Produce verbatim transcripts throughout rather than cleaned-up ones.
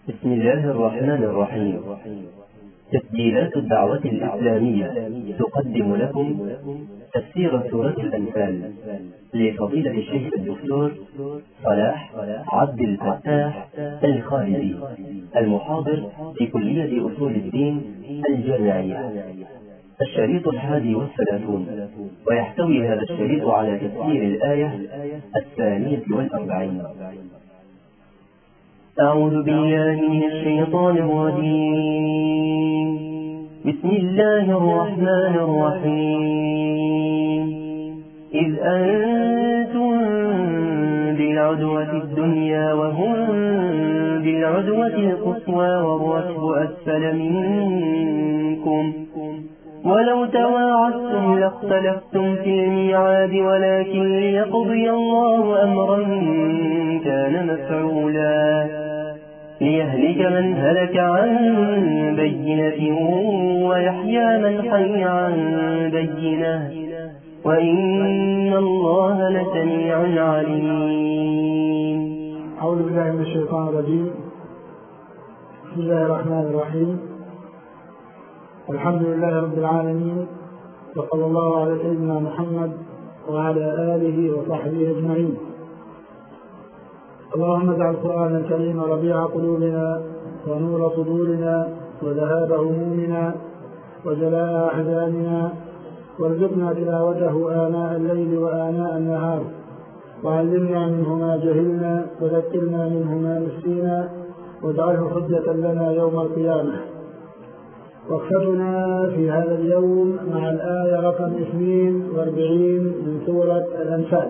بسم الله الرحمن الرحيم. تسجيلات الدعوة الإسلامية تقدم لكم تفسير سورة الأنفال لفضيلة الشيخ الدكتور صلاح عبد الفتاح الخالدي، المحاضر في كلية أصول الدين الجامعية. الشريط الحادي والثلاثون، ويحتوي هذا الشريط على تفسير الآية الثانية والأربعين. أعوذ بالله من الشيطان الرجيم. بسم الله الرحمن الرحيم. إذ أنتم بالعدوة الدنيا وهم بالعدوة القصوى والركب أسفل منكم، ولو تواعدتم لاختلفتم في الميعاد، ولكن ليقضي الله أمرا كان مفعولا ليهلك من هلك عن بينة ويحيى من حي عن بينة، وإن الله لسميع عليم. أعوذ بالله من الشيطان الرجيم. بسم الله الرحمن الرحيم. الحمد لله رب العالمين، وصلى الله على سيدنا محمد وعلى آله وصحبه أجمعين. اللهم اجعل القرآن الكريم ربيع قلوبنا ونور صدورنا وذهاب همومنا وجلاء أحزاننا، وارزقنا تلاوته آناء الليل وآناء النهار، وعلمنا منه ما جهلنا وذكرنا منه ما نسينا، واجعله حجة لنا يوم القيامة. وقفتنا في هذا اليوم مع الآية رقم اثنين واربعين من سورة الأنفال،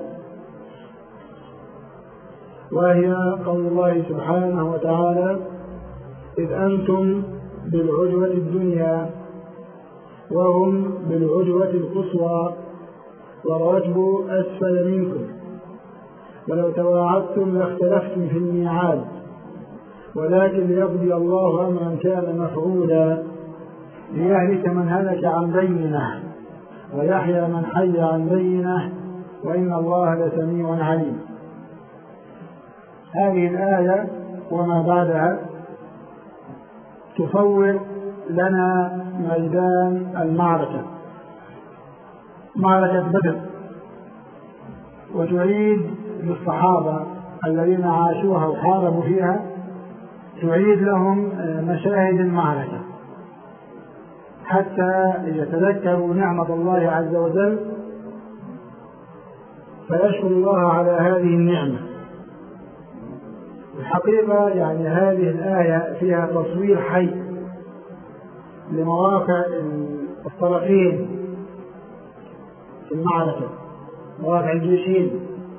وهي قول الله سبحانه وتعالى: إذ أنتم بالعدوة الدنيا وهم بالعدوة القصوى والركب أسفل منكم، ولو تواعدتم لاختلفتم في الميعاد، ولكن ليقضي الله أمرا كان مفعولا ليهلك من هلك عن بينة ويحيى من حي عن بينة، وإن الله لسميع عليم. هذه الآية وما بعدها تصور لنا ميدان المعركة، معركة بدر، وتعيد للصحابة الذين عاشوها وحاربوا فيها، تعيد لهم مشاهد المعركة حتى يتذكروا نعمة الله عز وجل فيشكر الله على هذه النعمة. الحقيقة يعني هذه الآية فيها تصوير حي لمواقع الطرفين في المعركة، مواقع الجيشين.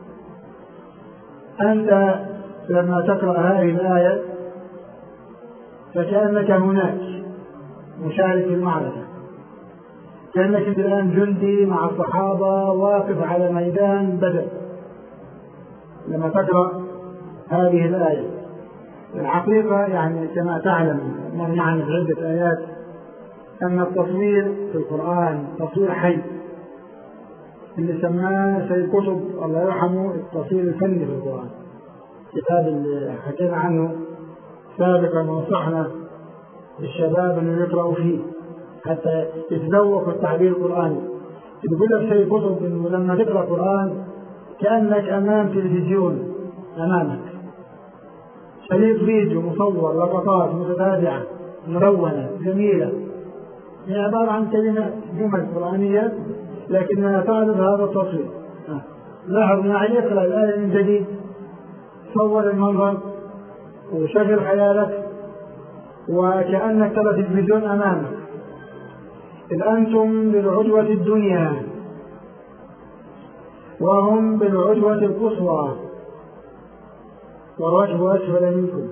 أنت لما تقرأ هذه الآية فكأنك هناك مشارك في المعركة، كأنك الآن جندي مع الصحابة واقف على ميدان بدر لما تقرأ هذه الآية. الحقيقة يعني كما تعلم مر معنا في عدة آيات أن التصوير في القرآن تصوير حي، اللي سماه سيد قطب الله يرحمه التصوير الفني في القرآن، كتاب اللي حكينا عنه سابقا ونصحنا الشباب أن يقرأوا فيه حتى يتذوقوا التعبير القرآني. يقول لك سيد قطب إنه لما تقرأ القرآن كأنك أمام تلفزيون، أمامك شريط فيديو مصور، لقطات متتابعة ملونة جميلة، هي عبارة عن كلمات جمل قرآنية لكنها تعرض هذا التصوير. لاحظ معي، اقرأ الآية من جديد، صور المنظر وشغل خيالك وكأنك ترى تلفزيون أمامك. إذ أنتم بالعدوة الدنيا وهم بالعدوة القصوى والركب أسفل منكم،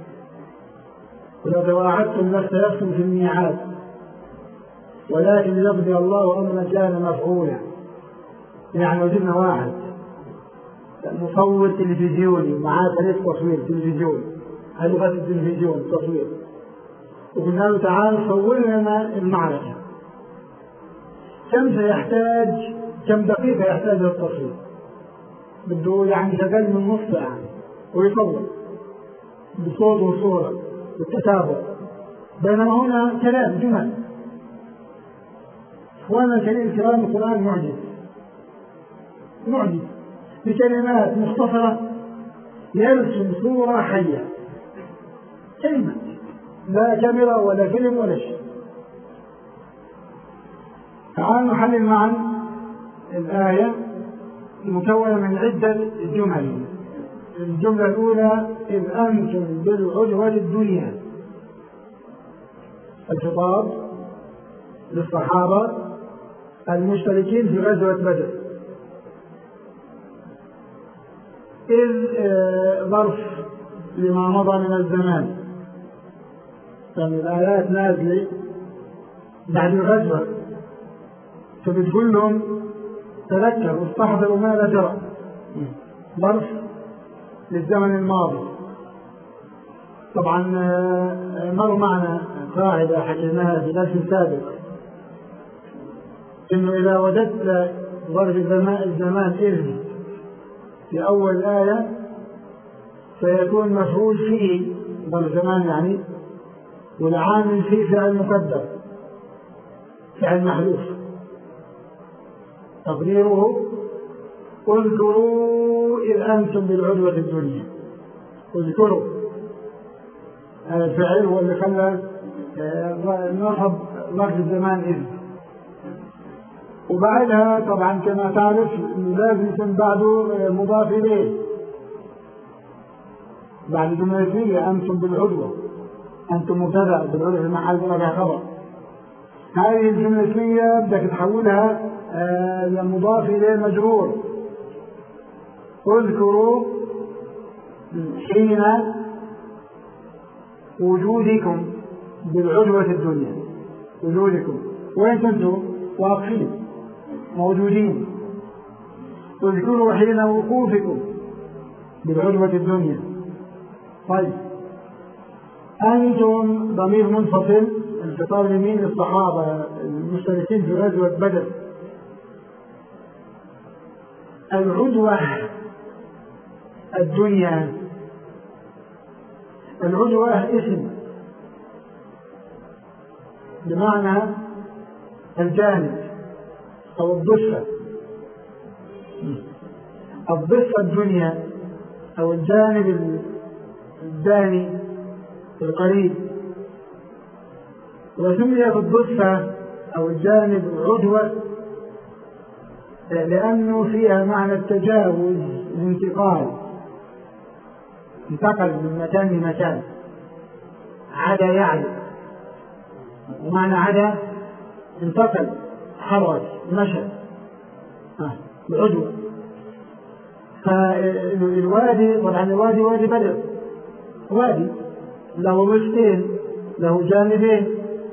ولو تواعدتم لاختلفتم في الميعاد، ولكن ليقضي الله أمرا كان مفعولا. يعني وجدنا واحد مصور تلفزيوني معاه فريق تصوير تلفزيون، هذه لغة التلفزيون تصوير، وقلنا له تعال صور لنا المعركة. كم سيحتاج، كم دقيقة يحتاج للتصوير؟ بده يعني أقل من نص ساعة ويصور. بصوت وصورة بالتتابع، بينما هنا كلام جمل. إخواننا الكريم الكرام، القرآن معجز معجز بكلمات مختصرة يرسم صورة حية، كلمة، لا كاميرا ولا فيلم ولا شيء. تعالوا نحلل معا الآية مكونة من عدة جمل. الجملة الأولى: إذ أنتم بالعدوة الدنيا. الخطاب للصحابة المشتركين في غزوة بدر. إذ ظرف لما مضى من الزمان، يعني الآيات نازلة بعد الغزوة، فبتقول لهم تذكروا واستحضروا ما لا ترى، ظرف للزمن الماضي. طبعا مر معنا قاعدة حكيناها في درس سابق، إنه إذا وجدت ظرف الزمان إذ في أول الآية سيكون مفعول فيه ظرف زمان يعني، والعامل فيه فعل مقدر، فعل محذوف، تقديره اذكروا إذ أنتم بالعدوة الدنيا. اذكروا هذا الفعل هو اللي خلى نصب ظرف الزمان إذ. وبعدها طبعا كما تعرف لازم يكون بعده مضاف إليه، بعد جملة أنتم بالعدوة، أنتم مبتدأ بالعدوة في محل رفع خبر. هذه الجملة بدك تحولها لمضاف إليه مجرور. اذكروا حين وجودكم بالعدوة الدنيا، وجودكم وين كنتم؟ واقفين موجودين. اذكروا حين وقوفكم بالعدوة الدنيا. طيب، أنتم ضمير منفصل، الخطاب لمين؟ للصحابة المشتركين في غزوة بدر. العدوة الدنيا، العدوة اسم بمعنى الجانب أو الضفة. الضفة الدنيا أو الجانب الداني القريب، وسميت الضفة أو الجانب عدوة لأنه فيها معنى التجاوز، الانتقال، انتقل من مكان لمكان. عدا يعلو، ومعنى عدا انتقل، حرك، مشى، العدوة. فالوادي طبعا الوادي وادي بدر، وادي له ضفتين، له جانبين،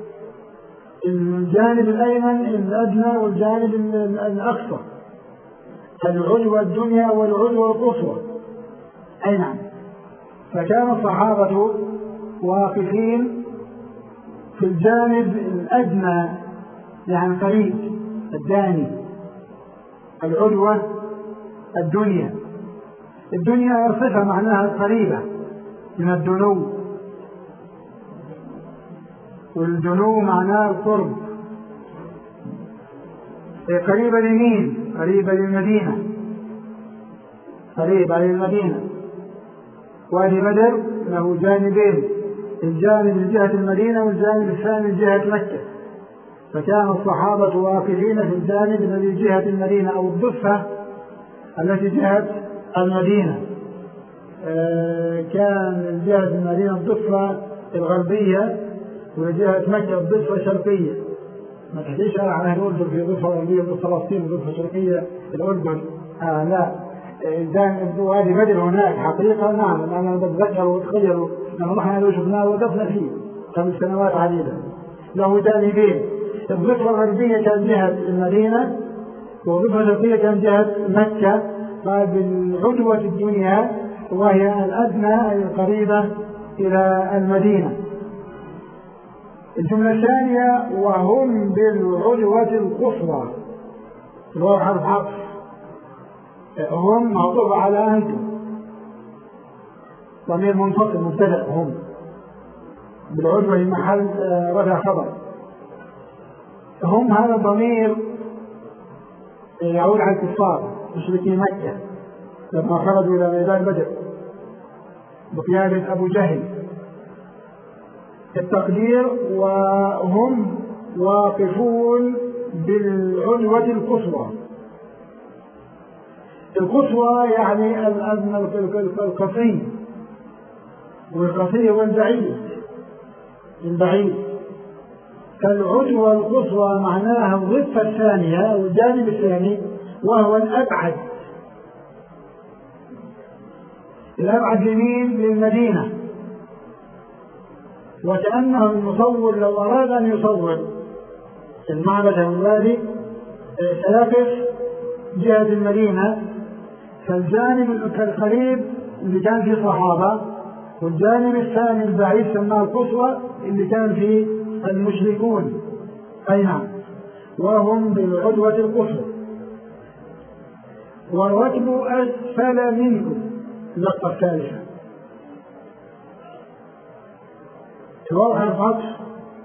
الجانب الأيمن الأدنى والجانب الأقصى، العدوة الدنيا والعدوة القصوى. أي نعم. فكان الصحابة واقفين في الجانب الأدنى يعني قريب الداني، العدوة الدنيا. الدنيا صفة معناها قريبة من الدنو، والدنو معناه القرب. قريبة لمين؟ قريبة للمدينة، قريبة للمدينة. وادي بدر له جانبين، الجانب من جهة المدينة والجانب الثاني من جهة مكة. فكان الصحابة واقفين في الجانب الذي جهة المدينة أو الضفة التي جهة المدينة. كان جهة المدينة الضفة الغربية، وجهة مكة الضفة الشرقية. ما تحكيش على الأردن في ضفة غربية وضفة فلسطين وضفة شرقية الأردن، آه لا. جانب وادي بدر هناك حقيقة، نعم أنا بتذكر وأتخيل لما رحنا له شفناه وقفنا فيه قبل سنوات عديدة. له جانبين، الضفة الغربية كان جهة المدينة، والضفة الشرقية كان جهة مكة. فبالعدوة الدنيا وهي الأدنى أي القريبة إلى المدينة. الجملة الثانية: وهم بالعدوة القصوى. الواو حرف عطف، هم معطوف على أنتم. ضمير منفصل مبتدأ هم بالعدوة في محل رفع خبر. هم هذا الضمير يعود على الكفار مشركي مكة لما خرجوا إلى ميدان بدر بقيادة أبو جهل. التقدير وهم واقفون بالعدوة القصوى. القصوى يعني القصي، والقصي هو البعيد البعيد. فالعدوة القصوى معناها الضفة الثانية أو الجانب الثاني وهو الأبعد. الأبعد يمين للمدينة، وكأنه المصور لو أراد أن يصور المعبد أو الوادي سيقف جهة المدينة، فالجانب القريب اللي كان فيه صحابة والجانب الثاني البعيد سماه القصوى اللي كان فيه المشركون. أي نعم، وهم بالعدوة القصوى. والركب أسفل منكم اللقطة الثالثة واضح الفتح.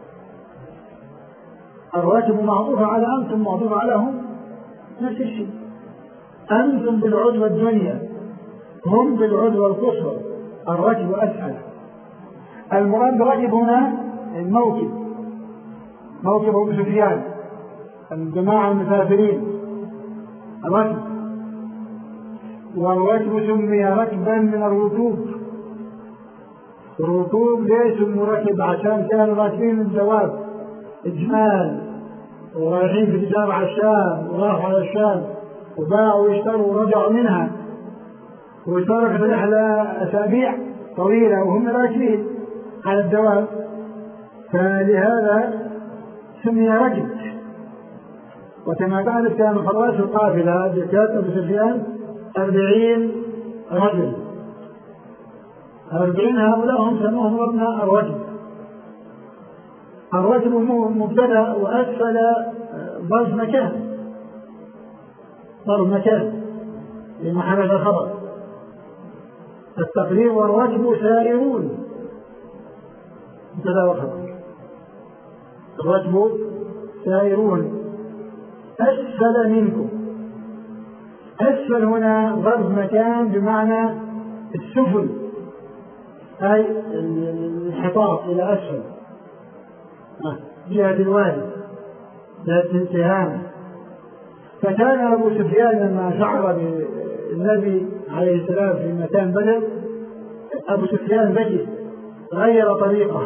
الركب معطوف على أنتم، معطوف على هم، نفس الشيء. أنتم بالعدوة الدنيا، هم بالعدوة القصوى. الركب أسفل. المراد بركب هنا الموكب، موكب أبو سفيان، الجماعة المسافرين الركب. والركب سمي ركبا من الركوب. الركوب ليش سموا ركب؟ عشان كانوا راكبين الدواب إجمال ورايحين في التجارة على الشام وراحوا على الشام وباعوا واشتروا ورجعوا منها واشتركوا في رحلة أسابيع طويلة وهم راكبين على الدواب، فلهذا سمي ركب. وكما تعرف كان فراش القافلة بكات أبو سفيان أربعين رجل، أربعين هؤلاء هم سموهم ابناء الركب. الركب مبتدأ وأسفل ظرف مكان، ظرف مكان لمحل الخبر. التقرير والركب سائرون مبتدأ وخبر. الركب سائرون أسفل منكم. أسفل هنا ظرف مكان بمعنى السفل، أي الانحطاط إلى أسفل جهة الوادي ذات التهام. فكان أبو سفيان لما شعر بالنبي عليه السلام في مكان بدر، أبو سفيان ذكي غير طريقه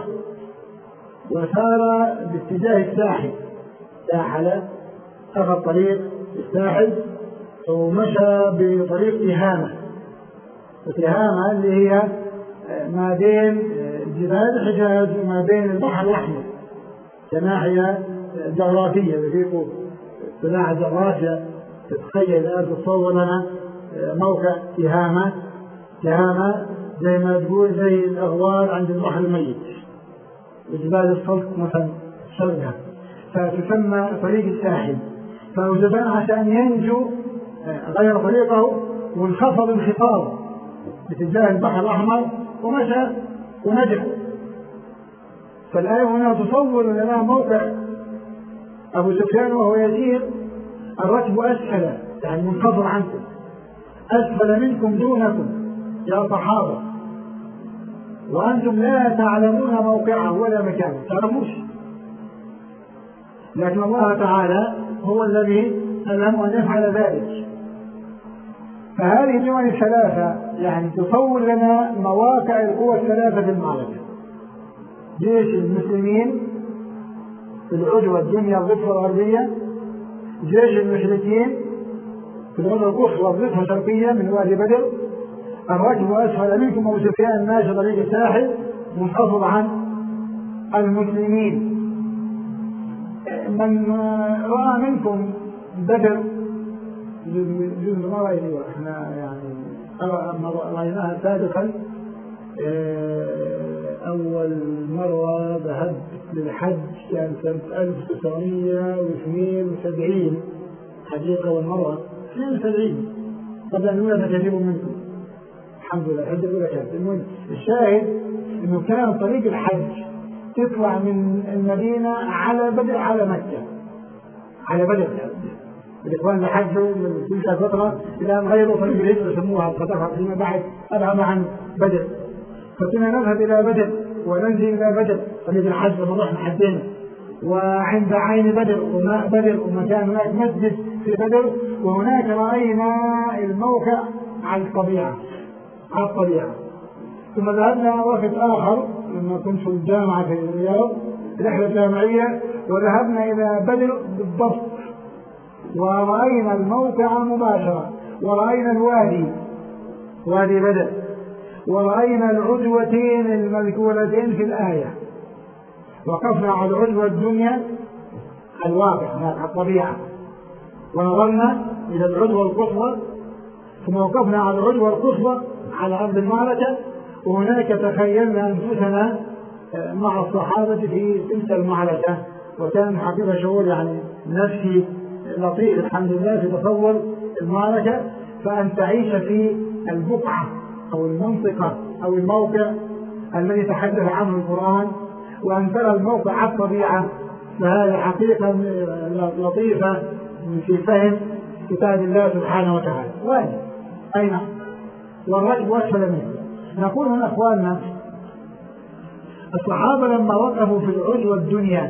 وسار باتجاه الساحل، ساحل أخذ طريق الساحل ومشى بطريق تهامة. وتهامة اللي هي ما بين جبال الحجاز وما بين البحر الأحمر كناحية جغرافية. بفيكم صناعة جغرافيا تتخيل الآن تتصور لنا موقع تهامة. تهامة زي ما تقول زي الأغوار عند البحر الميت وجبال الصلت مثلا شرقها، فتسمى طريق الساحل. فوجدان عشان ينجو غير طريقه وانخفض انخفاض باتجاه البحر الأحمر ومشى ونجح. فالآية هنا تصور لنا موقع أبو سفيان وهو يسير. الركب أسفل يعني منتظر عنكم، أسفل منكم دونكم يا صحابة، وأنتم لا تعلمون موقعه ولا مكانه، تعلموش، لكن الله تعالى هو الذي ألهم أن يفعل ذلك. فهذه الجمل الثلاثة يعني تصور لنا مواقع القوى الثلاثة في المعركة. جيش المسلمين في العدوى الدنيا الضفة الغربية، جيش المشركين في العدوى القصوى الضفة الشرقية من وادي بدر. الركب أسفل منكم أبو سفيان ماشي طريق الساحل منخفض عن المسلمين. من رأى منكم بدر جزء ما رأيه احنا يعني رأيناها سابقا. أول مرة ذهبت للحج كان سنة ألف وتسعمائة واثنين وسبعين حقيقة، والمرة اثنين وسبعين قبل أن يولد كثير منكم الحمد لله. الحج الأولى كانت المهم الشاهد انه كان طريق الحج تطلع من المدينه على بدر على مكه، على بدر. الاخوان اللي حجوا من تلك الفتره الى ان غيروا طريق الهجره يسموها الخطفه فيما بعد ابعد عن بدر، فكنا نذهب الى بدر وننزل الى بدر طريق الحج لما رحنا حجينا، وعند عين بدر وماء بدر ومكان هناك مسجد في بدر، وهناك راينا الموقع على الطبيعه على الطبيعه. ثم ذهبنا وفد اخر لما كنت في الجامعه في الرياض رحله جامعيه، وذهبنا الى بدر بالضبط ورأينا الموقع مباشرة، ورأينا الوادي وادي بدر، ورأينا العدوتين المذكورتين في الآية. وقفنا على العدوة الدنيا الواقع على الطبيعة، ونظرنا إلى العدوة القصوى، ثم وقفنا على العدوة القصوى على أرض المعركة، وهناك تخيلنا أنفسنا مع الصحابة في تلك المعركة. وكان حقيقة شعور يعني نفسي لطيف الحمد لله في تصور المعركة، فأن تعيش في البقعة أو المنطقة أو الموقع الذي تحدث عنه القرآن، وأن ترى الموقع على الطبيعة، فهذه حقيقة لطيفة في فهم كتاب الله سبحانه وتعالى. وين؟ أين؟ والركب أسفل منه. نقول هنا أخواننا الصحابة لما وقفوا في العدوة الدنيا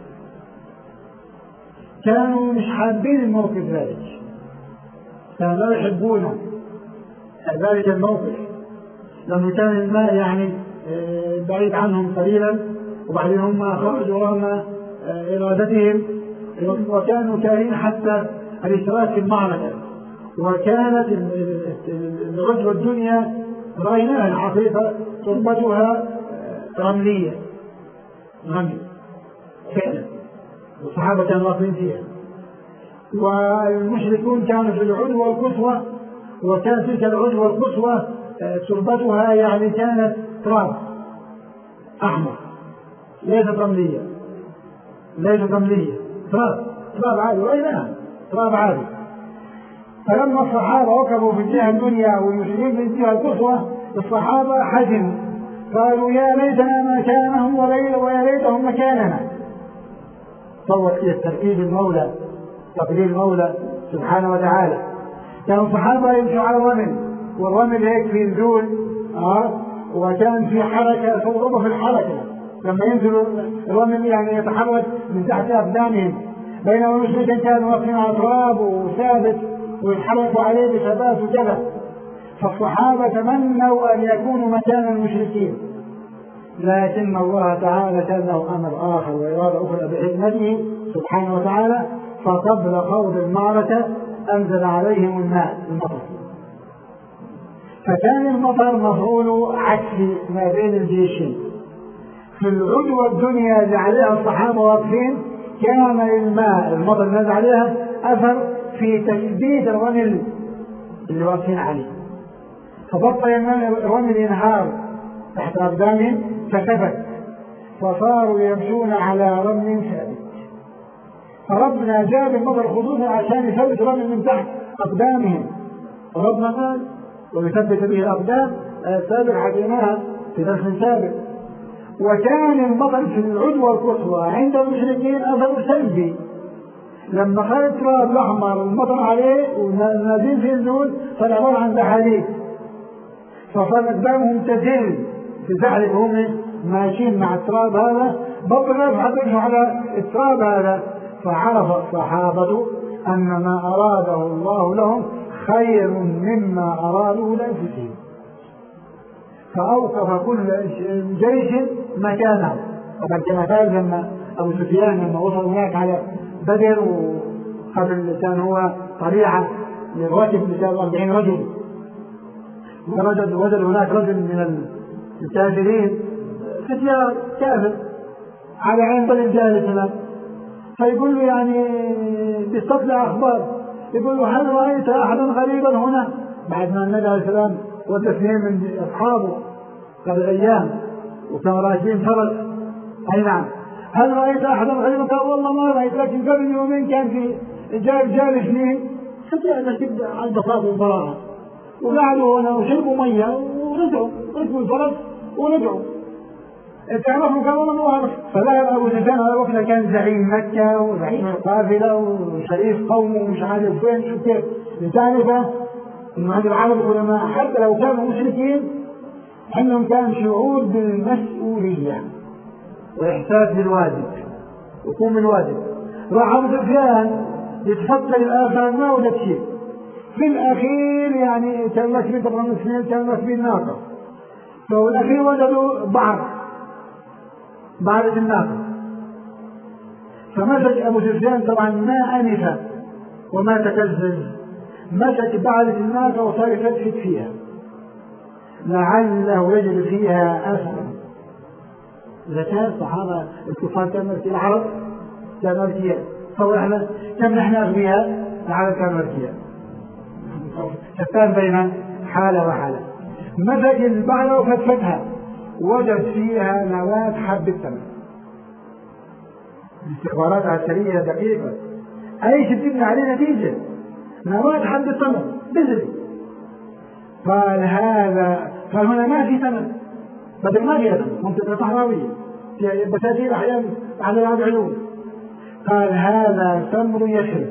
كانوا مش حابين الموقف ذلك، كانوا لا يحبون ذلك الموقف، لأنه كان الماء يعني بعيد عنهم قليلا، وبعدين هم خرجوا رغم إرادتهم، وكانوا كارهين حتى الاشتراك في المعركة. وكانت العدوة الدنيا رأيناها الحقيقة تربتها رملية رمل فعلا، والصحابة كانوا واقفين فيها، والمشركون كانوا في العدوة القصوى، وكانت تلك العدوة القصوى تربتها يعني كانت تراب أحمر، ليست رملية ليست رملية تراب تراب عادي، رأيناها تراب عادي. فلما الصحابة وقفوا في الجهة الدنيا والمشركين في الجهة القصوى، الصحابة حزنوا قالوا يا ليتنا مكانهم ويا ليتهم مكاننا. صور كيف تركيب المولى تقدير المولى سبحانه وتعالى. كانوا الصحابة يمشوا على الرمل، والرمل هيك في نزول آه وكان في حركة صعوبة في الحركة لما ينزلوا الرمل يعني يتحرك من تحت أقدامهم، بينما المشركين كانوا واقفين على التراب وثابت ويتحركوا عليه بثبات وكذا. فالصحابة تمنوا أن يكونوا مكان المشركين، لكن الله تعالى كان له أمر آخر وإرادة أخرى بحكمته سبحانه وتعالى، فقبل خوض المعركة أنزل عليهم الماء المطر، فكان المطر مفعول عكسي ما بين الجيشين. في العدوة الدنيا اللي عليها الصحابة واقفين كان الماء المطر نزل عليها أثر في تثبيت الرمل اللي واقفين عليه، فبطل الرمل ينهار تحت أقدامهم فثبت، فصاروا يمشون على رمل ثابت. فربنا جاب المطر خصوصا عشان يثبت الرمل من تحت أقدامهم، ربنا قال ويثبت به الأقدام السابق حكيناها في درس سابق. وكان المطر في العدوة القصوى عند المشركين أثر سلبي، لما خد التراب الأحمر المطر عليه ونازل في النزول فالعبارة عن زحاليق، فصار أقدامهم تزل تزحلق هم ماشيين مع التراب هذا، بطل يبحثوا على التراب هذا. فعرف الصحابة أن ما أراده الله لهم خير مما أرادوا لأنفسهم، فأوقف كل جيش مكانه. طبعا كما قال لما أبو سفيان لما وصل هناك على بدر وقبل كان هو طليعة للركب بسبب أربعين رجل، ووجد وجد هناك رجل من الكافرين فتيان كافر على عين بلد جالس هناك، فيقول له يعني بيستطلع أخبار، يقول له هل رأيت أحدا غريبا هنا؟ بعد ما النبي عليه السلام واثنين من أصحابه قبل أيام وكانوا راكبين فرس. أي نعم. هل رأيت أحدا غريبا؟ قال والله ما رأيت، لكن قبل يومين كان في جاء رجال اثنين فتيان كده على البساطة والبراءة، وقعدوا هنا وشربوا مية ورجعوا ركبوا الفرس وندعو. كان رفض كان والله واضح. فذهب أبو سفيان على وقتها كان زعيم مكة وزعيم القافلة وشريف قومه ومش عارف وين شو كيف لتعرف إنه هذه العرب العلماء حتى لو كانوا مشركين عندهم كان شعور بالمسؤولية وإحساس بالواجب وقوم الواجب. راح أبو سفيان يتفكر الآخر ما وجد شيء في الأخير يعني كان مسبي طبعا الاثنين كان مسبي الناقة. فالأخير وجدوا بعض بعض الناقة. فمسك أبو سفيان طبعا ما أنف وما تكزز مسك بعض الناقة وصار يفتفت فيها لعله يجد فيها أثرا. إذا كان الصحابة الكفار كانوا في العرب كانوا مركيا فإحنا كم نحن أغنياء العرب كانوا مركيا شتان بين حالة وحالة. مسك البعضة وفتفتها وجد فيها نواة حب التمر. الاستخبارات عسكرية دقيقة أي شيء تبني عليه نتيجة نواة حب التمر بذري. قال هذا قال هنا ما في تمر بدل ما في تمر منطقة صحراوية بساتين أحيانا على هذا العلوم. قال هذا تمر يشرب.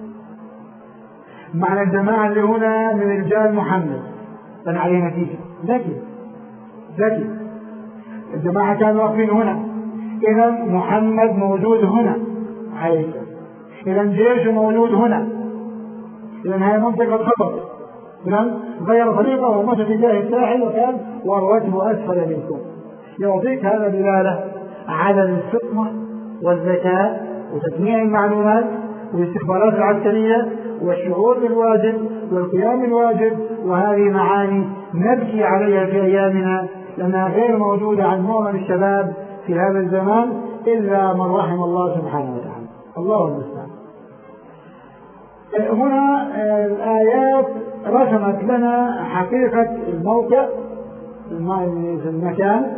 معنى الجماعة اللي هنا من رجال محمد كان عليه نتيجة ذكي ذكي. الجماعة كانوا واقفين هنا إذا محمد موجود هنا حقيقة. إذا جيشه موجود هنا إذا هي منطقة خطر. إذا غير طريقه ومشى في جاه الساحل وكان وروته أسفل منكم. يعطيك هذا دلالة على الفطنة والذكاء وتجميع المعلومات والاستخبارات العسكرية والشعور بالواجب والقيام بالواجب. وهذه معاني نبكي عليها في أيامنا لأنها غير موجودة عن معظم الشباب في هذا الزمان إلا من رحم الله سبحانه وتعالى. الله المستعان. هنا الآيات رسمت لنا حقيقة الموقع في المكان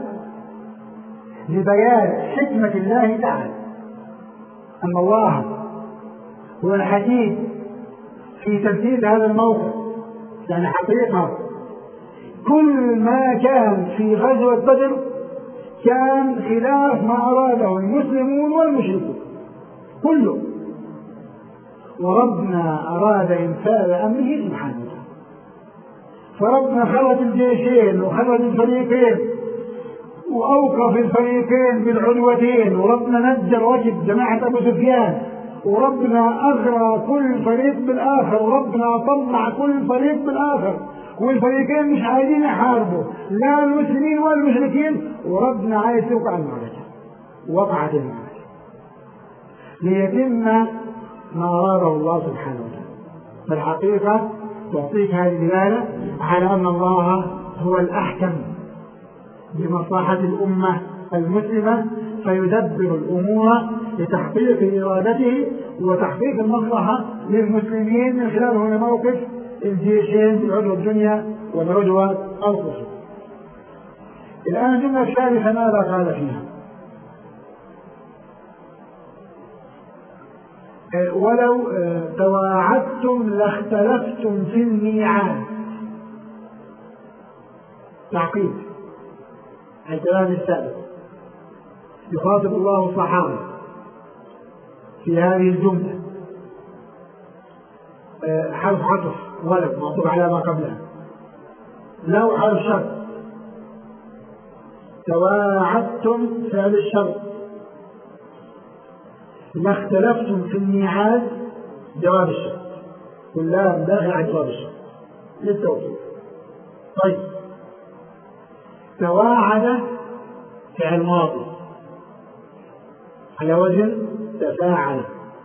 لبيان حكمة الله تعالى أن الله هو الحكيم في تنفيذ هذا الموقع. يعني حقيقة كل ما كان في غزوة بدر كان خلاف ما أراده المسلمون والمشركون كله. وربنا أراد إنفاذ أمره سبحانه وتعالى. فربنا خلط الجيشين وخلط الفريقين وأوقف الفريقين بالعدوتين. وربنا نجى ركب جماعة أبو سفيان. وربنا أغرى كل فريق بالآخر. وربنا طمع كل فريق بالآخر. والفريقين مش عايزين يحاربوا لا المسلمين ولا المشركين. وربنا عايز يوقع المعركة. وقعت المعركة ليتم ما أراده الله سبحانه وتعالى. فالحقيقة تعطيك هذه الدلالة على أن الله هو الأحكم بمصلحة الأمة المسلمة فيدبر الأمور لتحقيق إرادته وتحقيق المصلحة للمسلمين من خلال هنا موقف الجيشين في العدوى الدنيا والعدوى القصوى. الآن الجملة الثالثة ماذا قال فيها؟ ولو تواعدتم لاختلفتم في الميعاد. تعقيد الكلام السابق يخاطب الله الصحابة في هذه الجملة حرف عطف ولد معطوف على ما قبلها. لو حرف شرط تواعدتم فعل الشرط ما اختلفتم في الميعاد جواب الشرط كلها داخل على جواب الشرط للتوكيد. طيب تواعد فعل ماضي على وزن تفاعل.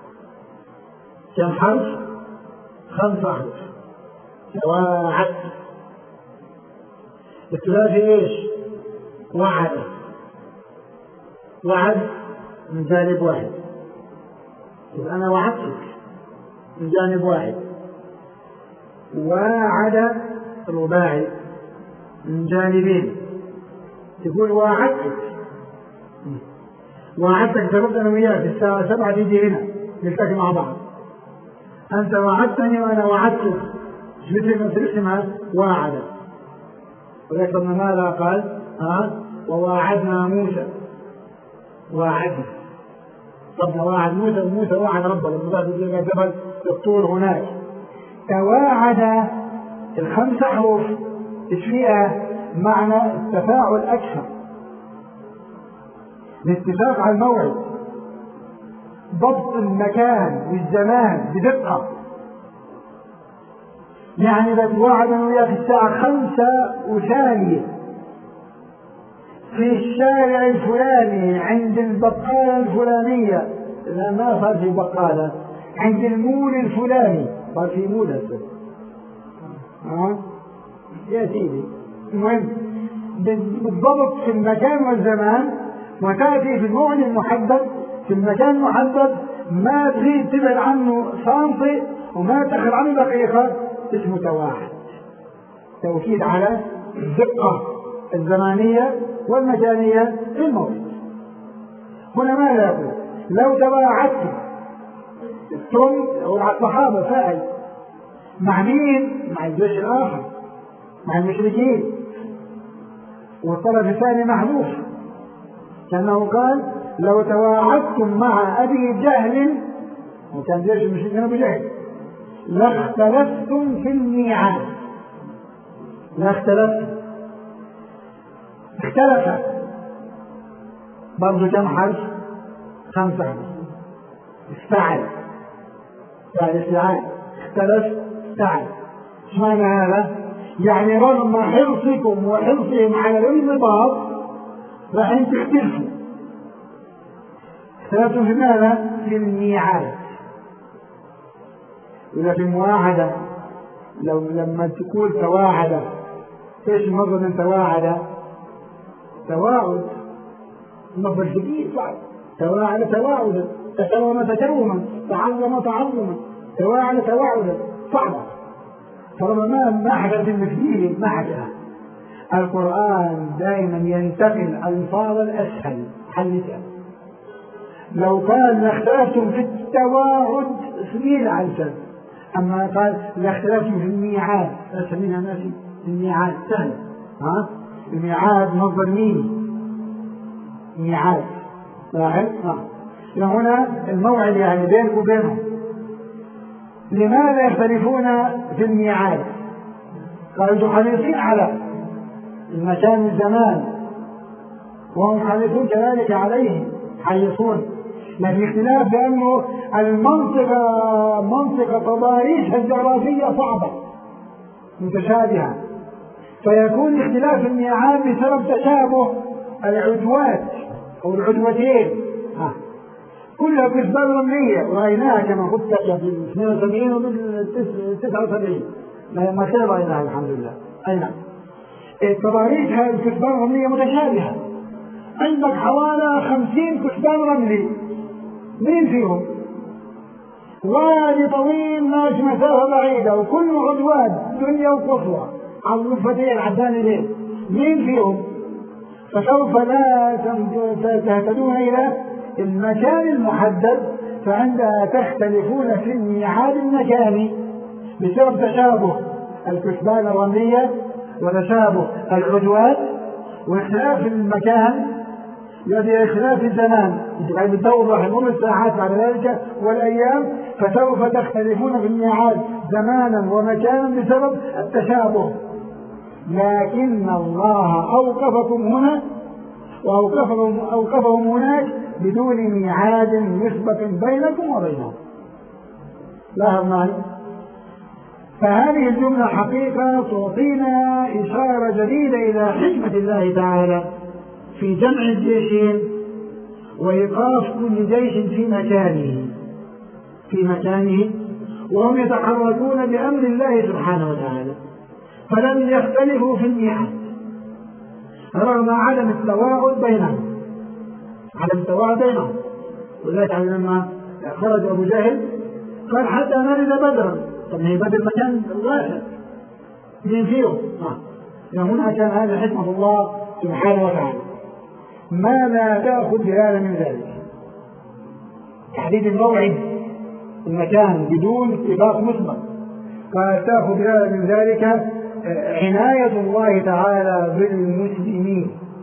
كم حرف؟ خمس أحرف. تواعد. الثلاثي ايش؟ وعد. وعد من جانب واحد. يبقى أنا وعدتك من جانب واحد. وعد رباعي من جانبين. تقول واعدتك واعدتك ترد أنا وياك الساعة سبعة تيجي هنا نلتقي مع بعض. أنت وعدتني وأنا وعدتك مثل ما ترسمها واعد. ولكن ماذا قال؟ ها وواعدنا موسى واعدنا ربنا واعد موسى وموسى واعد ربه لما ذهب إلى جبل الطور هناك. تواعد الخمس حروف ايش فيها؟ معنى التفاعل أكثر، الاتفاق على الموعد، ضبط المكان والزمان بدقة. يعني إذا توعدنا وياك الساعة خمسة وثانية في الشارع الفلاني عند البقالة الفلانية، لا ما صار في بقالة، عند المول الفلاني، صار في مول هسه ها يا سيدي. المهم بالضبط في المكان والزمان، وتأتي في الموعد المحدد في المكان المحدد، ما تريد تبعد عنه سنتي وما تأخر عنه دقيقة، اسمه تواعد. توكيد على الدقة الزمانية والمكانية في الموعد. هنا ماذا يقول؟ لو تواعدتم ثم الصحابة فاعل مع مين؟ مع الجيش الآخر، مع المشركين، والطرف الثاني محذوف، لأنه قال لو تواعدتم مع أبي جهل، وكان جيش المشركين أبي جهل، لاختلفتم في الميعاد. لاختلفتم اختلف برضو كم حرف؟ خمسة حرف. استعد يعني استعاد اختلف استعد. ايش معنى هذا؟ يعني رغم حرصكم وحرصهم على الانضباط راح تختلفوا. اختلفتم في ماذا؟ في الميعاد. إذا في المواعدة لو لما تقول تواعد، ايش المرض من تواعد؟ تواعد مصدر جديد صعب. تواعد تواعدا، تكوم تكوما، تعظم تعظما، تواعد تواعدا صعبة. طالما ما ما حدث المثلية ما حدث. القرآن دائما ينتقل الألفاظ الأسهل حلتها. لو قال لاختلفتم في التواعد سبيل عسل، أما قال لاختلفتم في الميعاد أسهل منها ماشي. الميعاد سهل. ها الميعاد مصدر مين؟ ميعاد واحد. ها هنا الموعد يعني بينك وبينهم. لماذا يختلفون في الميعاد؟ قالوا حريصين على المكان والزمان، وهم حريصون كذلك عليه حريصون، لكن اختلاف بأنه المنطقة منطقة تضاريسها الجغرافية صعبة متشابهة، فيكون اختلاف الميعاد بسبب تشابه العدوات أو العدوتين. ها. كلها بأسباب رملية ورأيناها كما قلت في اثنين وسبعين وبال تسعة وسبعين ما كان رأيناها الحمد لله. أي نعم. التضاريس هذه الكثبان الرملية متشابهة. عندك حوالي خمسين كثبان رملي، مين فيهم؟ وادي طويل ماشي مسافة بعيدة وكله عدوات دنيا وقصوى على الضفتين عداني ليه، مين فيهم؟ فسوف لا تهتدون إلى المكان المحدد، فعندها تختلفون في الميعاد المكاني بسبب تشابه الكثبان الرملية وتشابه العدوات واختلاف المكان يؤدي اختلاف الزمان. يعني بالدور راح يمر الساعات بعد ذلك والأيام، فسوف تختلفون في الميعاد زمانا ومكانا بسبب التشابه. لكن الله أوقفكم هنا وأوقفهم أوقفهم هناك بدون ميعاد مسبق بينكم وبينهم. لاحظ معي. فهذه الجملة حقيقة تعطينا إشارة جديدة إلى حكمة الله تعالى في جمع الجيشين وإيقاف كل جيش في مكانه في مكانه وهم يتحركون بأمر الله سبحانه وتعالى، فلم يختلفوا في الميعاد رغم عدم التواعد بينهم عدم التواعد بينهم ولذلك لما خرج أبو جهل قال حتى نرد بدرا. طب هي بدر مكان واحد مين فيهم؟ يعني هنا كان هذا حكمة الله سبحانه وتعالى. ما لا تأخذ بهذا من ذلك تحديد الموعد المكان بدون اتفاق مسبق، قال تأخذ بهذا من ذلك عناية الله تعالى بالمسلمين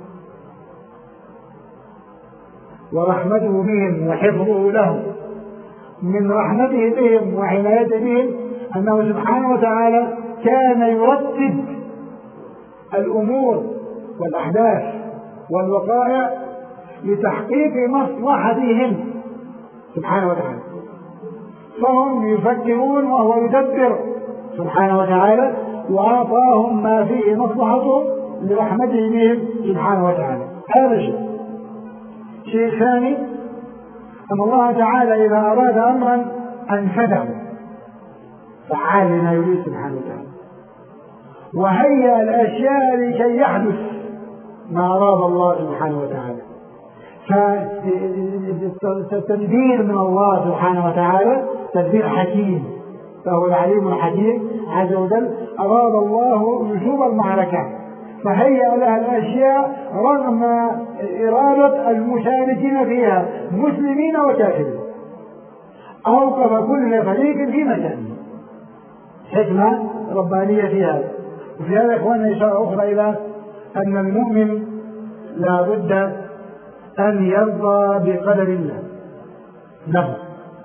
ورحمته بهم وحفظه لهم. من رحمته بهم وعنايته بهم أنه سبحانه وتعالى كان يرتب الأمور والأحداث والوقائع لتحقيق مصلحتهم سبحانه وتعالى، فهم يفكرون وهو يدبر سبحانه وتعالى، وأعطاهم ما فيه مصلحتهم لرحمته بهم سبحانه وتعالى. هذا شيء. شيء ثاني أن الله تعالى إذا أراد أمرا أنفذه، فعال لما يريد سبحانه وتعالى، وهيأ الأشياء لكي يحدث ما أراد الله سبحانه وتعالى. فالتدبير من الله سبحانه وتعالى تدبير حكيم، فهو العليم الحكيم عز وجل. أراد الله نشوب المعركة فهيأ لها الأشياء رغم إرادة المشاركين فيها مسلمين وكافرين، أوقف كل فريق في مكانه، حكمة ربانية في هذا. وفي هذا إخواننا إشارة أخرى إلى أن المؤمن لا بد أن يرضى بقدر الله له،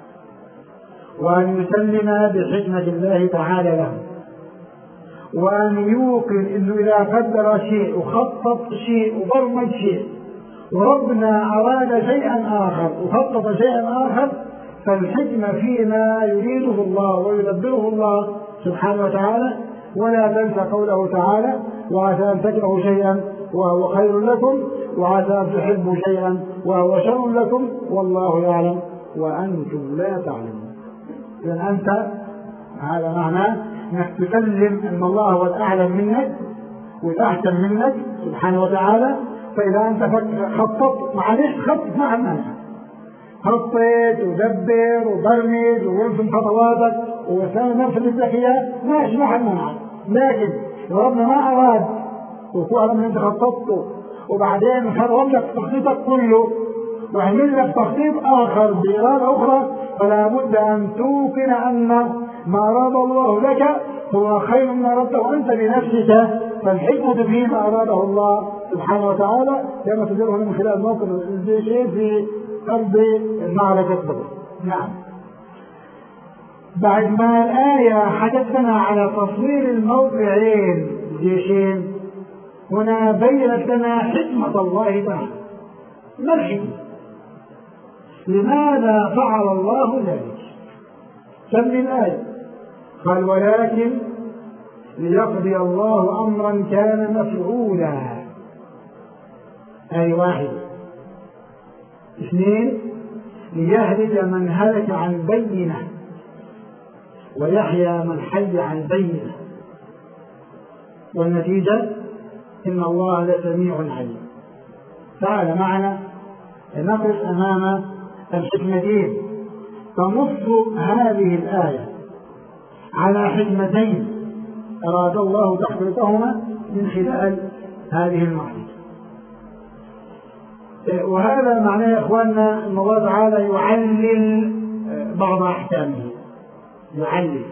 وأن يسلم بحكمة الله تعالى له، وأن يوقن أنه إذا قدر شيء وخطط شيء وبرمج شيء وربنا أراد شيئا آخر وخطط شيئا آخر، فالحكمة فيما يريده الله ويدبره الله سبحانه وتعالى. ولا تنسى قوله تعالى: وعسى أن تكرهوا شيئا وهو خير لكم، وعسى أن تحبوا شيئا وهو شر لكم، والله يعلم وأنتم لا تعلمون. إذن أنت هذا معناه أنك تسلم أن الله هو الأعلم منك والأحسن منك سبحانه وتعالى. فإذا أنت خطط معلش خطط مع الناس، خطط ودبر وبرمج ويرسم خطواتك ونفذ الذكيات، ماشي ما حد منعك. لكن لو ربنا ما أراد وتعلم أن أنت خططته وبعدين خرب لك تخطيطك كله وعمل لك تخطيط آخر بإرادة أخرى، فلا بد أن توقن أن ما أراد الله لك هو خير مما أردته أنت بنفسك. فالحكمة فيه ما أراده الله سبحانه وتعالى، كما تدره من خلال موقف الجيشين في أرض معركة بدر. نعم. بعد ما الآية حدثنا على تصوير الموقعين الجيشين، هنا بينت لنا حكمة الله تعالى. ما الحكمة؟ لماذا فعل الله ذلك؟ سمي الآية. قال: ولكن ليقضي الله أمرا كان مفعولا. أي واحد. اثنين: ليهلك من هلك عن بينه ويحيى من حي عن بينه. والنتيجة إن الله لسميع عليم. تعال معنا نقف أمام الحكمتين. تنص هذه الآية على حكمتين أراد الله تحقيقهما من خلال هذه المعركة. وهذا معناه يا إخواننا أن الله تعالى يعلل بعض أحكامه، يعلل.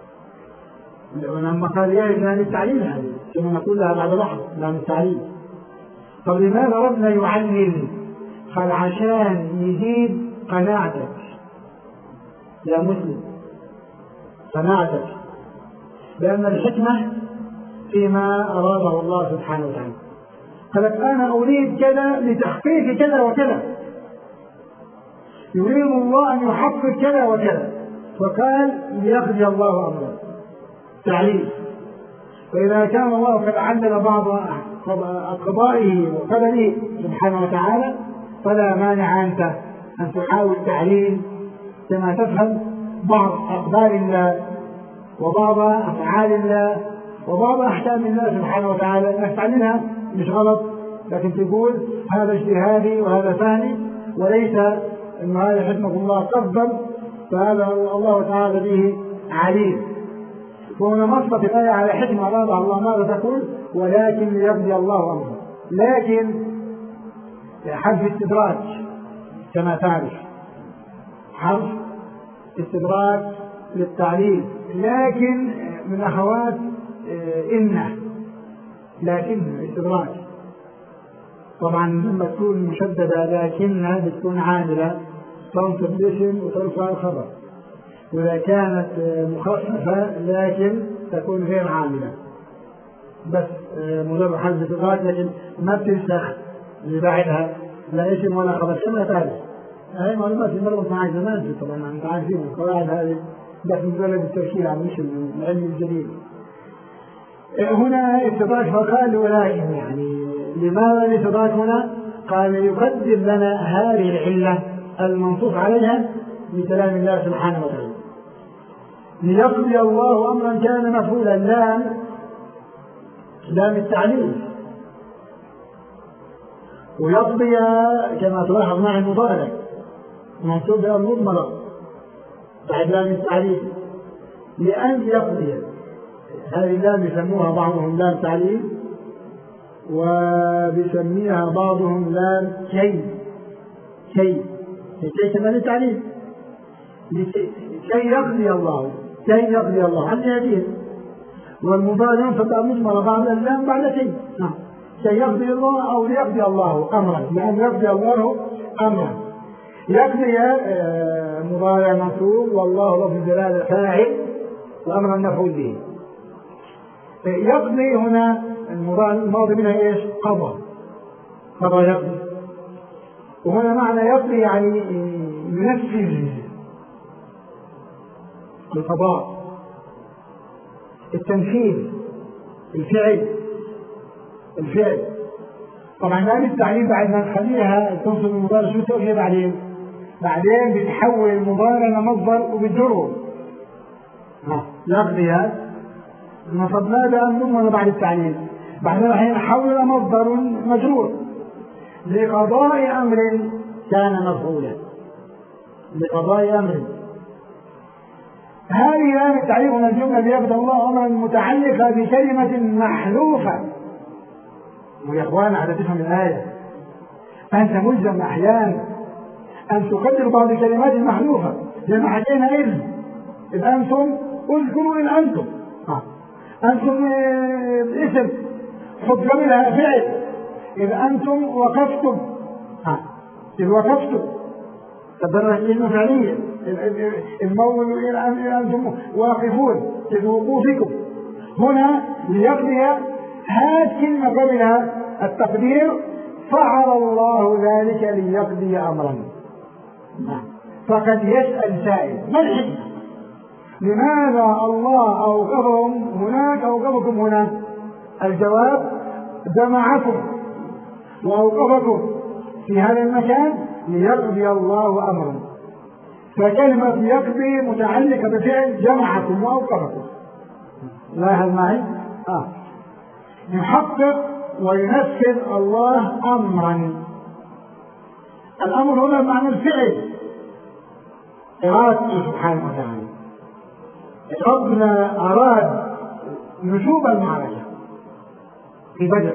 ولما قال يا إبنان التعليل هذه كما نقول لها بعد لحظة لأن التعليل. طب لماذا ربنا يعلل؟ قال: عشان يزيد قناعتك يا مسلم، قناعتك لأن الحكمة فيما أراده الله سبحانه وتعالى. قالت: أنا أريد كذا لتحقيق كذا وكذا، يريد الله أن يحقق كذا وكذا، وقال: ليقضي الله أمرا. تعليل. فإذا كان الله قد علل بعض قضائه وقدره سبحانه وتعالى، فلا مانع أنت أن تحاول تعليل كما تفهم بعض أقدار الله وبعض أفعال الله وبعض أحكام الله سبحانه وتعالى، أنك تعلمها مش غلط، لكن تقول هذا اجتهادي وهذا ثاني، وليس أن هذا حكمة الله قصدا، فهذا الله تعالى به عليم. وهنا نصت الآية على حكمة أرادها الله. ماذا تقول؟ ولكن ليقضي الله أمره. لكن حرف استدراج كما تعرف، حرف استدراج للتعليل، لكن من أخوات إن، لكن استدراج. طبعا لما تكون مشددة لكنها بتكون عاملة تنصب الاسم وترفع الخبر، وإذا كانت مخففة لكن تكون غير عاملة بس مجرد حذف الغاية، لكن ما بتنسخ اللي بعدها لا اسم ولا خبر كما تعرف. هاي معلومات مرت معي زمان طبعا انت عارفين القواعد هذه، بس مجرد التركيز على مش العلم الجديد. هنا استدراك فقال ولكن يعني لماذا الاستدراك هنا؟ قال يقدم لنا هذه العلة المنصوص عليها بكلام الله سبحانه وتعالى، ليقضي الله أمرا كان مفعولا. لام لام التعليل، ويقضي كما تلاحظ معي المضارع منصوب بها المضمرة بعد لام التعليل، لأن يقضي. هذه اللام يسموها بعضهم لام تعليل وبيسميها بعضهم لام كي كي كي كمان التعليل، كي يقضي الله كي يقضي الله عن هذه، والمضارع ينصب مضمرة بعد اللام بعد كي كي يقضي الله أو ليقضي الله أمرا، لأن يقضي الله أمرا. يقضي مضارع منصوب والله لفظ الجلالة فاعل وأمرا مفعول به. يقضي هنا الماضي منها ايش؟ قضى قضى يقضي، وهنا معنى يقضي يعني ينفذ القضاء، التنفيذ، الفعل الفعل طبعا لام التعليل بعد ما نخليها تنصب المضارع شو تسوي بعدين؟ بعدين بتحول المضارع لمصدر وبتجره يقضي نصبناه بأن ضمن بعد التعليل، بعدين راح نحول مصدر مجرور لقضاء أمر كان مفعولا، لقضاء أمر. هذه لام التعليل من الجملة ليقضي الله أمرا متعلقة بكلمة محذوفة. ويا إخوانا على تفهم الآية، أنت ملزم أحيانا أن تقدر بعض الكلمات المحذوفة زي ما حكينا إذ إذ أنتم اذكروا إن أنتم أنتم اسم حط قبلها فعل، إذ أنتم وقفتم إذ وقفتم تبرع كلمة فعلية، المول إذ أنتم واقفون إذ وقوفكم. هنا ليقضي هذه كلمة قبلها التقدير فعل الله ذلك ليقضي أمرا. فقد يسأل سائل ما الحكمة؟ لماذا الله أوقفهم هناك أوقفكم هنا؟ الجواب جمعكم وأوقفكم في هذا المكان ليقضي الله أمرا، فكلمة يقضي متعلقة بفعل جمعكم وأوقفكم. لاحظ معي آه. يحقق وينفذ الله أمرا. الأمر هنا معنى الفعل، إرادته سبحانه وتعالى. ربنا أراد نشوب المعركة في بدر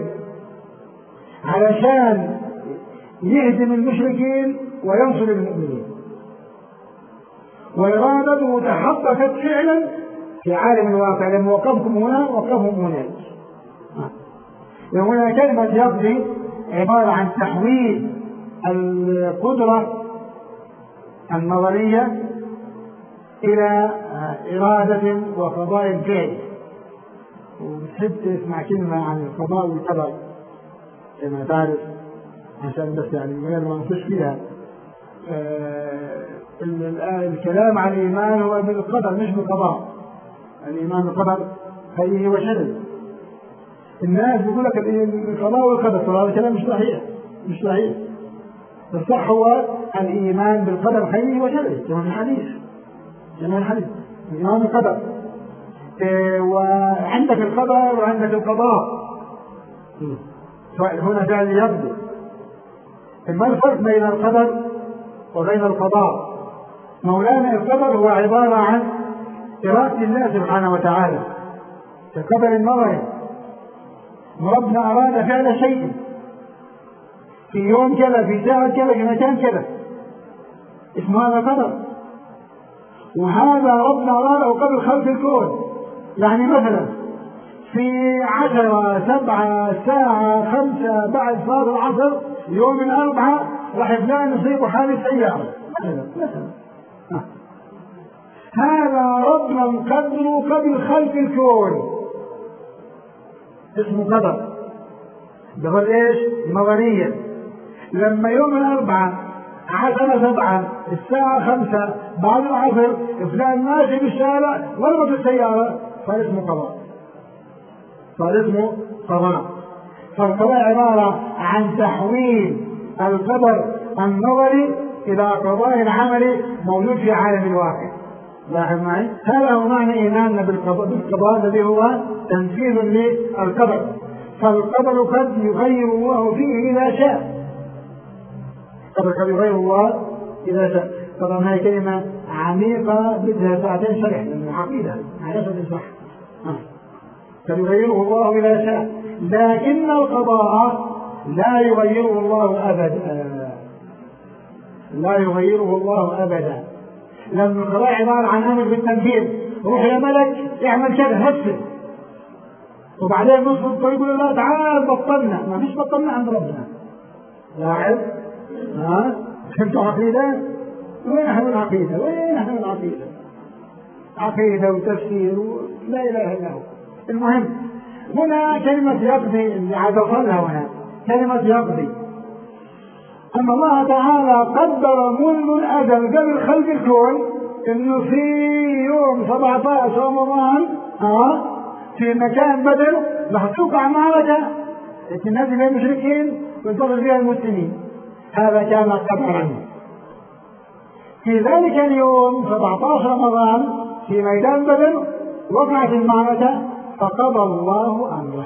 علشان يهزم المشركين وينصر المؤمنين، وإرادته تحققت فعلا في عالم الواقع، لما وقفكم هنا وقفهم هناك. وهنا كلمة يقضي عبارة عن تحويل القدرة النظرية إلى إرادة وقضاء فعل. وبتحب تسمع كلمة عن القضاء والقدر كما تعرف عشان بس يعني غير ما نخش فيها. آه الكلام عن الإيمان هو بالقدر مش بالقضاء. الإيمان بالقدر خيره وشره. الناس بيقول لك القضاء والقدر، هذا كلام مش صحيح مش صحيح. الصح هو الإيمان بالقدر خيره وشره كما في الحديث كما في الحديث الإيمان بالقدر. إيه وعندك القدر وعندك القضاء، هنا فعل يقضي. ما الفرق بين القدر وبين القضاء؟ مولانا القدر هو عبارة عن إرادة الله سبحانه وتعالى كقدر النظر. ربنا أراد فعل شيء في يوم كذا في ساعة كذا في مكان كذا، اسمه هذا قدر. وهذا ربنا أراده قبل خلق الكون. يعني مثلا في عشرة سبعة ساعة خمسة بعد صلاة العصر يوم الأربعاء راح فلان يصيبه حادث سيارة مثلا مثلا هذا ربنا مقدره قبل خلق الكون، اسمه قدر. ده هو ايش؟ نظريا. لما يوم الأربعاء عشرة سبعة الساعة خمسة بعد العصر فلان ماشي بالشارع ضربت السيارة صار اسمه قضاء، صار اسمه قضاء. فالقضاء عبارة عن تحويل القدر النظري إلى قضاء عملي موجود في عالم الواقع. لاحظ معي، هذا هو معنى إيماننا بالقضاء, بالقضاء الذي هو تنفيذ للقدر. فالقدر قد يغير الله فيه إذا شاء، القدر قد يغير الله إذا شاء. طبعا هذه كلمة عميقة بدها ساعتين شرح من العقيدة على سبيل الصح. قد يغيره الله إذا شاء، لكن القضاء لا يغيره الله أبدا، لا يغيره الله أبدا، لأن القضاء عبارة عن أمر بالتنفيذ. روح يا ملك اعمل كذا نفذ، وبعدين نصف يقول لا تعال بطلنا، ما فيش بطلنا عند ربنا. لاحظ ها فهمتوا عقيدة؟ وين احنا من عقيدة؟ وين احنا من عقيدة؟ عقيدة وتفسير لا إله إلا هو. المهم هنا كلمة يقضي اللي عاد أوصلها هنا كلمة يقضي، أن الله تعالى قدر منذ الأزل قبل خلق الكون إنه في يوم سبعة عشر رمضان ها في مكان بدر راح توقع معركة تنادي بين المشركين وينتصر فيها المسلمين. هذا كان قدرا. في ذلك اليوم سبعة عشر رمضان في ميدان بدر وقعت المعركة فقضى الله أمره،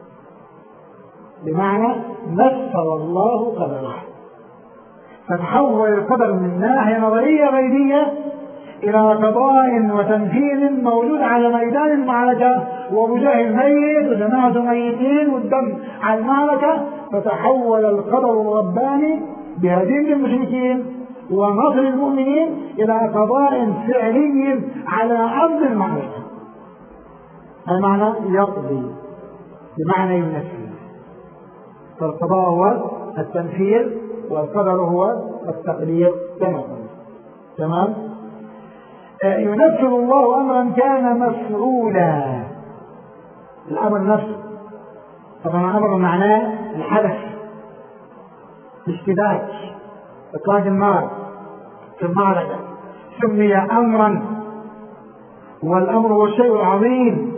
بمعنى نفذ الله قدره، فتحول القدر من ناحية نظرية غيبية إلى قضاء وتنفيذ موجود على ميدان المعركة ووجاه الميت وجماعة ميتين والدم على المعركة. فتحول القدر الرباني بهزيمة المشركين ونصر المؤمنين إلى قضاء فعلي على أرض المعركة. المعنى يقضي بمعنى ينفذ، فالقضاء هو التنفيذ والقدر هو التقدير. تمام تمام. ينفذ الله أمرا كان مفعولا. الأمر نفسه طبعا أمر معناه الحدث، الاشتباك، إطلاق النار في المعركة سمي أمرا، والأمر هو الشيء العظيم.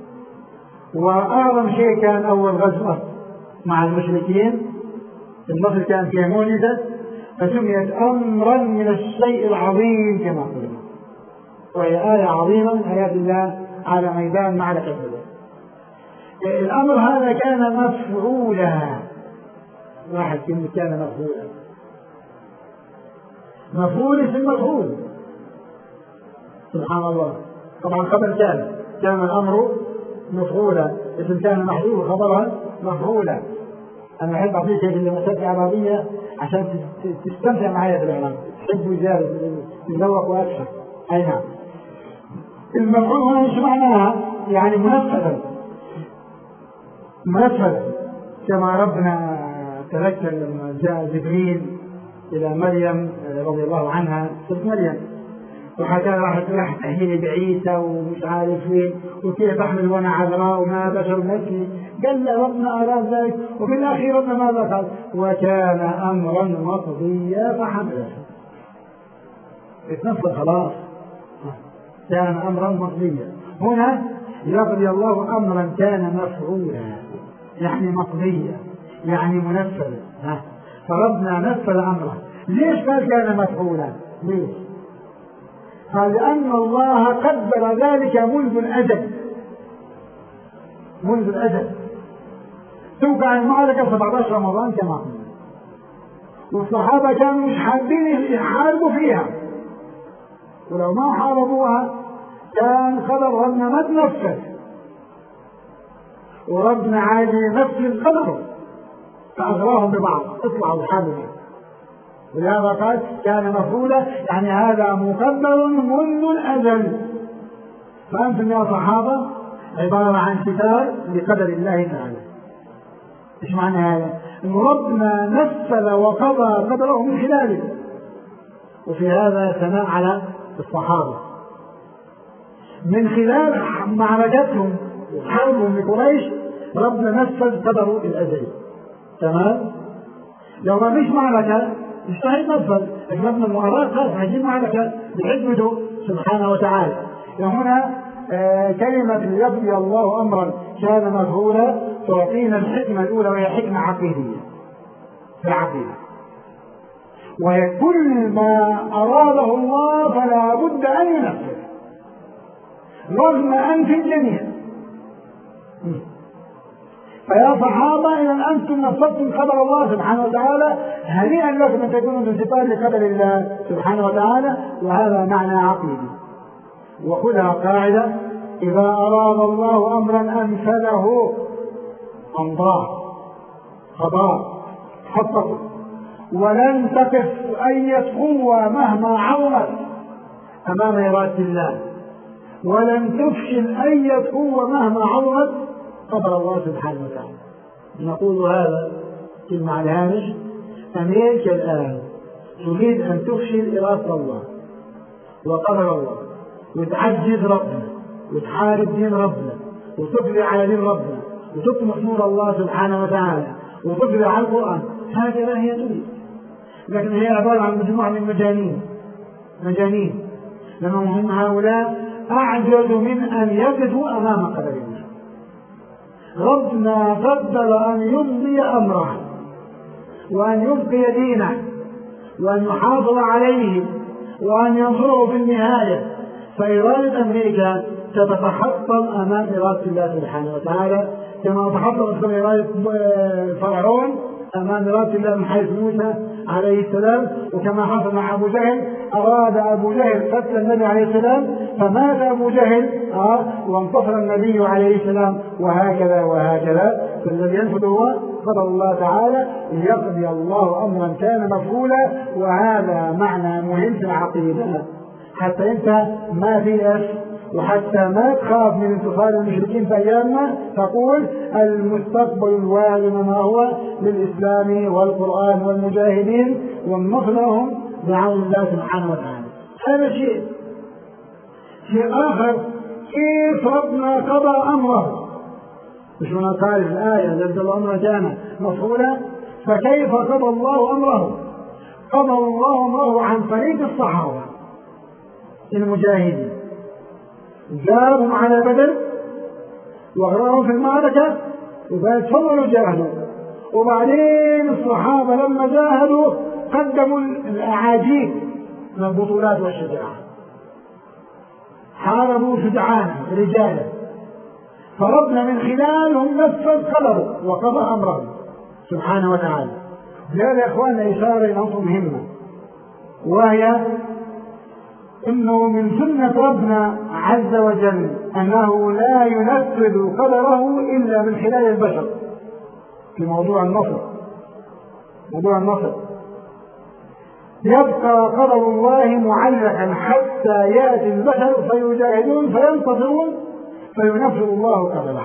وأعظم شيء كان أول غزوة مع المشركين، النصر كان فيها معجزة فسميت أمرا من الشيء العظيم كما قلنا، وهي آية عظيمة من آيات الله على ميدان معركة بدر. الأمر هذا كان مفعولا. واحد كلمة كان مفعولا، مفعول اسم مفعول، سبحان الله. طبعا خبر كان كان الأمر مفعولا، اسم كان محذوف خبرها مفعولا. أنا أحب أعطيك كلمات عربية عشان تستمتع معي في الإعلام، تحب زيادة تذوق وأكثر. أي نعم. المفعول هنا ايش معناها؟ يعني منفذا، منفذا كما ربنا تذكر لما جاء جبريل إلى مريم رضي الله عنها، ست مريم، وحكى راح راح تحيي بعيسى ومش عارف فين وكيف احمل وانا عذراء وما بشر مثلي، قال له ربنا اراد ذلك، وفي الاخير ربنا ماذا قال؟ وكان امرا مقضيا فحمله. اتنفذ خلاص، كان امرا مقضيا. هنا يقضي الله امرا كان مفعولا، يعني مقضيا، يعني منفذا. فربنا نفذ امره. ليش قال كان مفعولا؟ ليش؟ قال لأن الله قدر ذلك منذ الأزل، منذ الأزل. توقع المعركة سبعة عشر رمضان كما قلنا، والصحابة كانوا مش حابين يحاربوا فيها، ولو ما حاربوها كان قدر ربنا ما تنفذ، وربنا عايز ينفذ قدره فأغراهم ببعض، اطلعوا حاربوا. ولهذا قال كان مفعولا، يعني هذا مقدر منذ الأزل. فأنتم يا صحابة عبارة عن ستار لقدر الله تعالى. ايش معنى هذا؟ ان ربنا مثل وقضى قدره من خلاله. وفي هذا ثناء على الصحابة من خلال معركتهم وحربهم لقريش، ربنا نفذ قدره الازلي. تمام؟ لو ما فيش معركة مستحيل نفذ، احنا المؤامرات خاصة عايزين معركة بحكمته سبحانه وتعالى. هنا آه كلمة يقضي الله أمرا كان مفعولا تعطينا الحكمة الأولى، وهي حكمة عقيدية في العقيدة، وهي كل ما أراده الله فلا بد أن ينفذ رغم أنف الجميع. فيا صحابة إذا أنتم نفذتم قدر الله سبحانه وتعالى، هنيئا لكم أن تكونوا من ستار لقدر الله سبحانه وتعالى. وهذا معنى عقيدي. وخذها قاعدة: إذا أراد الله أمرا أنفذه، أمضاه قضاه حقه، ولن تقف أي قوة مهما عظمت أمام إرادة الله، ولن تفشل أي قوة مهما عظمت قدر الله سبحانه وتعالى. نقول هذا كلمة على الهامش: أمريكا الآن تريد أن تفشل إرادة الله وقدر الله، وتعجز ربنا، وتحارب دين ربنا، وتقضي على دين ربنا، وتطمح نور الله سبحانه وتعالى، وتقضي على القرآن. هكذا هي تريد، لكن هي عبارة عن مجموعة من مجانين مجانين لأنهم هؤلاء أعجزوا من أن يقفوا أمام قدر الله. ربنا فضل أن يمضي أمره، وأن يبقي دينه، وأن يحافظ عليه، وأن ينصره في النهاية. فإرادة أمريكا تتحطم أمام إرادة الله سبحانه وتعالى، كما تحطمت إرادة فرعون أمام إرادة الله من حيث موسى عليه السلام، وكما حصل مع أبو جهل. أراد أبو جهل قتل النبي عليه السلام فمات أبو جهل آه وانتصر النبي عليه السلام، وهكذا وهكذا. فالذي ينفذ هو قدر الله تعالى، ليقضي الله أمرا كان مفعولا. وهذا معنى مهم في العقيدة، حتى أنت ما تيأس، وحتى ما تخاف من انتصار المشركين في أيامنا، تقول المستقبل الواعد ما هو للإسلام والقرآن والمجاهدين، والنصر لهم بعون الله سبحانه وتعالى. هذا شيء. شيء آخر: كيف ربنا قضى أمره؟ مش هنا قال في الآية: لذل الأمر كان مفعولا. فكيف قضى الله أمره؟ قضى الله أمره عن طريق الصحابة المجاهدين، جابهم على بدر وغرهم في المعركة، وفضلوا جاهدوا. وبعدين الصحابة لما جاهدوا قدموا الأعاجيب من البطولات والشجاعة، حاربوا شجعانا رجالا، فربنا من خلالهم نفذ قدره وقضى أمره سبحانه وتعالى. لهذا يا إخواننا إشارة إلى نقطة مهمة، وهي إنه من سنة ربنا عز وجل أنه لا ينفذ قدره إلا من خلال البشر. في موضوع النصر، موضوع النصر يبقى قدر الله معلقا حتى يأتي البشر فيجاهدون فينتصرون فينفذ الله قدره.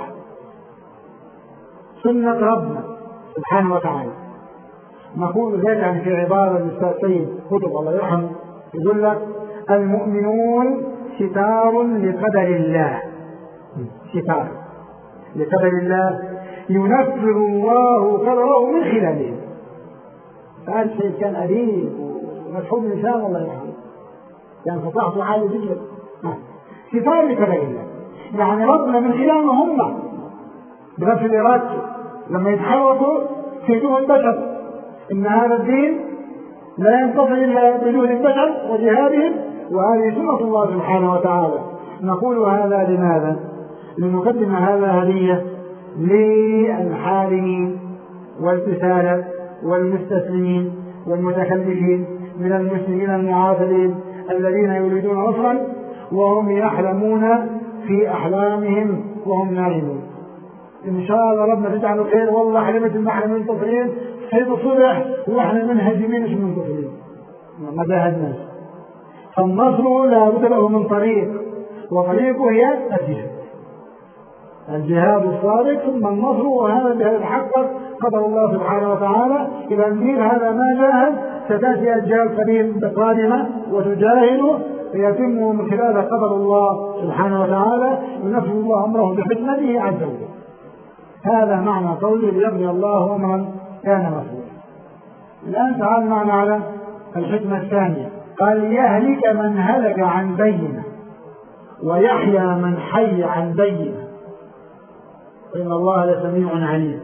سنة ربنا سبحانه وتعالى. نقول ذلك في عبارة الأستاذ سيد قطب الله يرحمه، يقول لك: المؤمنون ستار لقدر الله، ستار لقدر الله ينفذ الله قدره من خلالهم. فهذا الشيء كان أديب ومسحوب لسان الله يرحمه، كان فصاحته عالية جدا. ستار لقدر الله، يعني ربنا من خلالهم هم بنفس إرادته لما يتحركوا في جهد البشر. إن هذا الدين لا ينتصر إلا بجهد البشر وجهادهم، وهذه سنة الله سبحانه وتعالى. نقول هذا لماذا؟ لنقدم هذا هدية للحارمين والكسالى والمستسلمين والمتخلفين من المسلمين المعاصرين الذين يريدون نصرا وهم يحلمون في أحلامهم وهم نائمون. إن شاء الله ربنا تجعله خير. والله حلمت إن احنا منتصرين حيث الصبح واحنا منهزمين مش منتصرين، ما جاهدناش. فالنصر لا بد له من طريق، وطريقه هي الجهاد. الجهاد الصادق ثم النصر، وهذا الذي يتحقق قدر الله سبحانه وتعالى. إذا الدين هذا ما جاهد ستأتي أجيال قادمة وتجاهده فيتم من خلال قدر الله سبحانه وتعالى ينفذ الله أمره بحكمته عز وجل. هذا معنى قوله ليقضي الله أمرا كان مفعولا. الآن تعال معنا على الحكمة الثانية، قال يهلك من هلك عن بينة ويحيى من حي عن بينة إن الله لسميع عليم.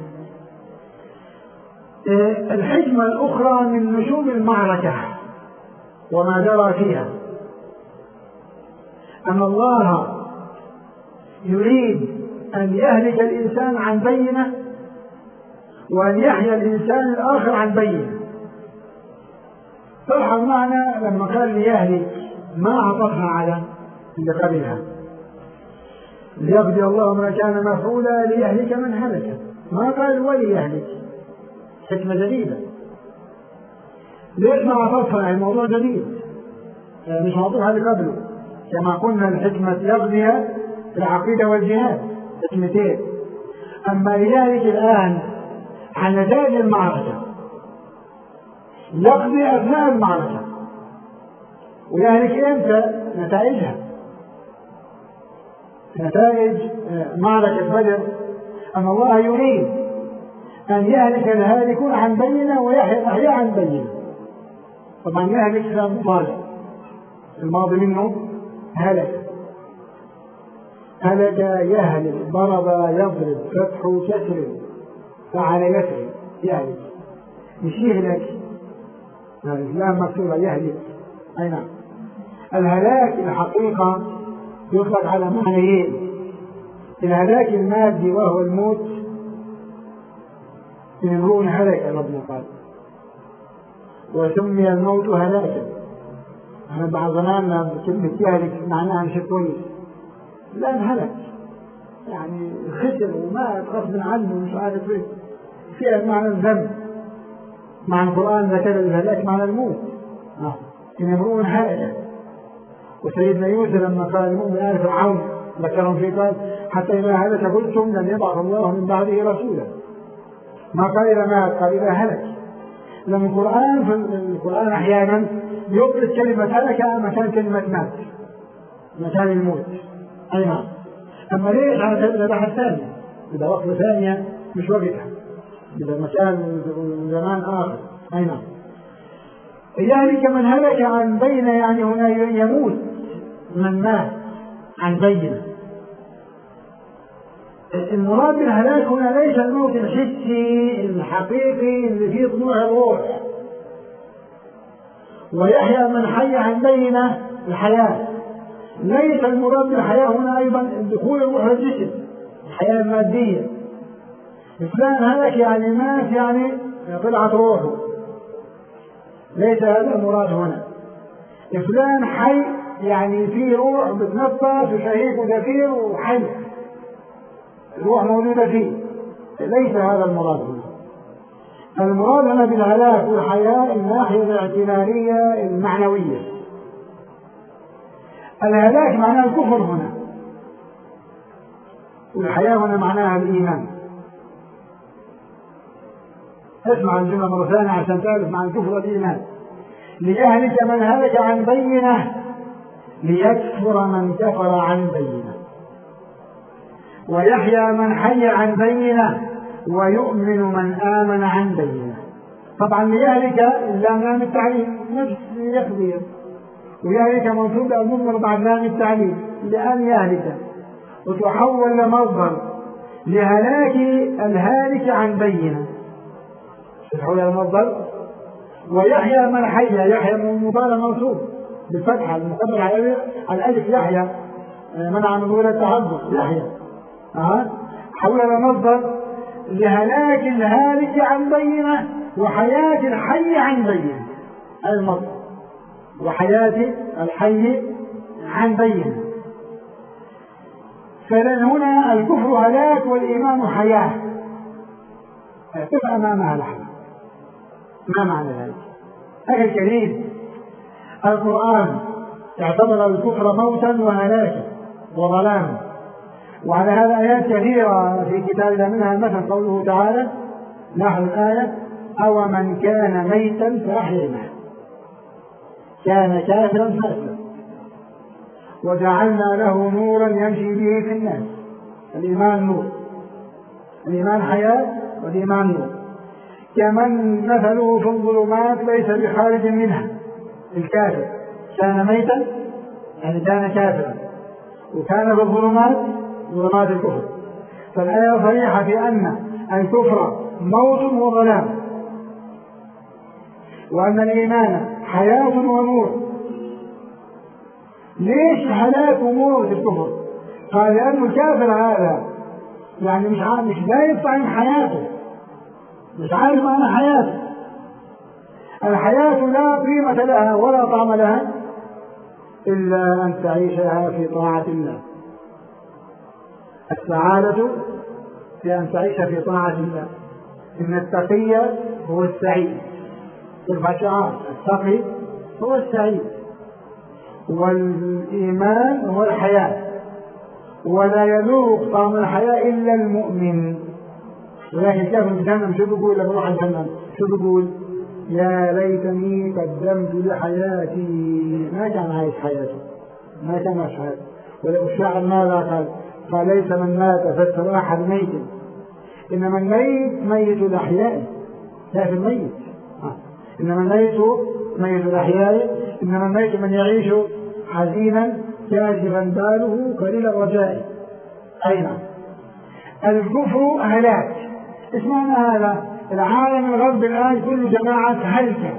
الحكمة الأخرى من نشوب المعركة وما جرى فيها أن الله يريد أن يهلك الإنسان عن بينة وأن يحيى الإنسان الآخر عن بينة. صح المعنى لما قال ليهلك ما عطفنا على اللي قبلها، ليقضي الله ما كان مفعولا ليهلك من هلك، ما قال وليهلك. حكمة جديدة. ليش ما عطفها؟ الموضوع جديد مش معطوفها اللي قبله. كما قلنا الحكمة يقضيها في العقيدة والجهاد حكمتين، أما ليهلك الآن عن نتائج المعركة، يقضي أثناء المعركة ويهلك إمتى؟ نتائجها. نتائج معركة بدر أن الله يريد أن يهلك الهالكون عن بينة ويحيى الأحياء عن بينة. طبعا يهلك لا مضارع، الماضي منه هلك، هلك يهلك، ضرب يضرب، فتح كسر، فعل يسر، يهلك مش يهلك. الإسلام مكتوبة يهلك. أي نعم. الهلاك الحقيقة يطلق على معنيين، الهلاك المادي وهو الموت، امرؤ هلك ربنا قال، وسمي الموت هلاكا. احنا بعض زماننا كلمة يهلك معناها مش كويس، الآن هلك يعني خسر ومات غصب عنه مش عارف ايه، فيها معنى الذنب. مع القرآن ذكر الهلاك معنى الموت. اه إن امرؤ هلك. وسيدنا يوسف لما قال المؤمن آل فرعون ذكرهم في قال حتى إذا هلك قلتم لن يبعث الله من بعده رسولا، ما قال إذا مات، قال إذا هلك. لما القرآن في القرآن أحيانا يطلق كلمة هلك مكان كلمة مات، مكان الموت. أي نعم. أما ليش على سبيل البحث الثاني؟ إذا وقت ثانية مش وقتها، إذا مكان زمان آخر. أي نعم. يهلك من هلك عن بينة يعني هنا يموت من مات عن بينة. المراد بالهلاك هنا ليس الموت الحسي الحقيقي اللي فيه طلوع الروح، ويحيى من حي عن بينة الحياة. ليس المراد بالحياة هنا أيضا دخول الروح الجسم، الحياة المادية. فلان هلك يعني مات يعني طلعت روحه، ليس هذا المراد هنا. فلان حي يعني فيه روح بتنفس وشهيق وزفير وحي، الروح موجودة فيه، ليس هذا المراد هنا. المراد هنا بالهلاك والحياة الناحية الاعتبارية المعنوية. الهلاك معناه الكفر هنا، والحياة هنا معناها الإيمان. اسمع الجملة مرة ثانية عشان تعرف معنى الكفر والإيمان. ليهلك من هلك عن بينة ليكفر من كفر عن بينة ويحيى من حي عن بينة ويؤمن من آمن عن بينة. طبعا ليهلك اللام لام التعليم نفس يقضي، ويهلك منصوب المضمر بعد لام التعليم لأن يهلك، وتحول لمصدر لهلاك الهالك عن بينة تحول المصدر. ويحيى من حي، يحيى من مضارع منصوب بالفتحة المقدر على الألف، يحيى منع من ظهور التعذر يحيى أه. حول المصدر لهلاك الهالك عن بينة وحياة الحي عن بينة، المصدر وحياة الحي عن بينة. فلن هنا الكفر هلاك والإيمان حياة، تبقى أمامها لحظة. ما معنى ذلك؟ أخي الكريم، القرآن اعتبر الكفر موتا وهلاكا وظلاما، وعلى هذا آيات كثيرة في كتاب الله، منها مثل قوله تعالى لاحظ الآية أو من كان ميتا فأحييناه كان كافرا فأسلم وجعلنا له نورا يمشي به في الناس. الإيمان نور، الإيمان حياة والإيمان نور. كمن مثله في الظلمات ليس بخارج منها. الكافر كان ميتا يعني كان كافرا، وكان في الظلمات ظلمات الكفر. فالآية صريحة في أن الكفر موت وظلام، وأن الإيمان حياة ونور. ليش حياة ونور في الكفر؟ قال لأن الكافر هذا يعني مش عارف، مش لا يفهم حياته، مش عارف معنى حياته. الحياة لا قيمة لها ولا طعم لها إلا أن تعيشها في طاعة الله. السعادة في أن تعيش في طاعة الله. إن التقي هو السعيد، والبشعار التقي هو السعيد، والإيمان هو الحياة، ولا يذوق طعم الحياة إلا المؤمن. ولكن كافر الجنة شو بيقول لما يروح الجنة؟ شو بيقول؟ يا ليتني قدمت لحياتي. ما كان عايش حياته، ما كان عايش حياته. ولو الشاعر ماذا قال؟ قال ليس من مات فاستراح الميت، إنما الميت ميت الأحياء. كافر ميت، إنما الميت ميت الأحياء، إنما الميت من يعيش حزينا كاشفا باله قليل الرجاء. أين الكفر هلاك. اسمعنا هذا العالم الغربي الآن كل جماعة هلكة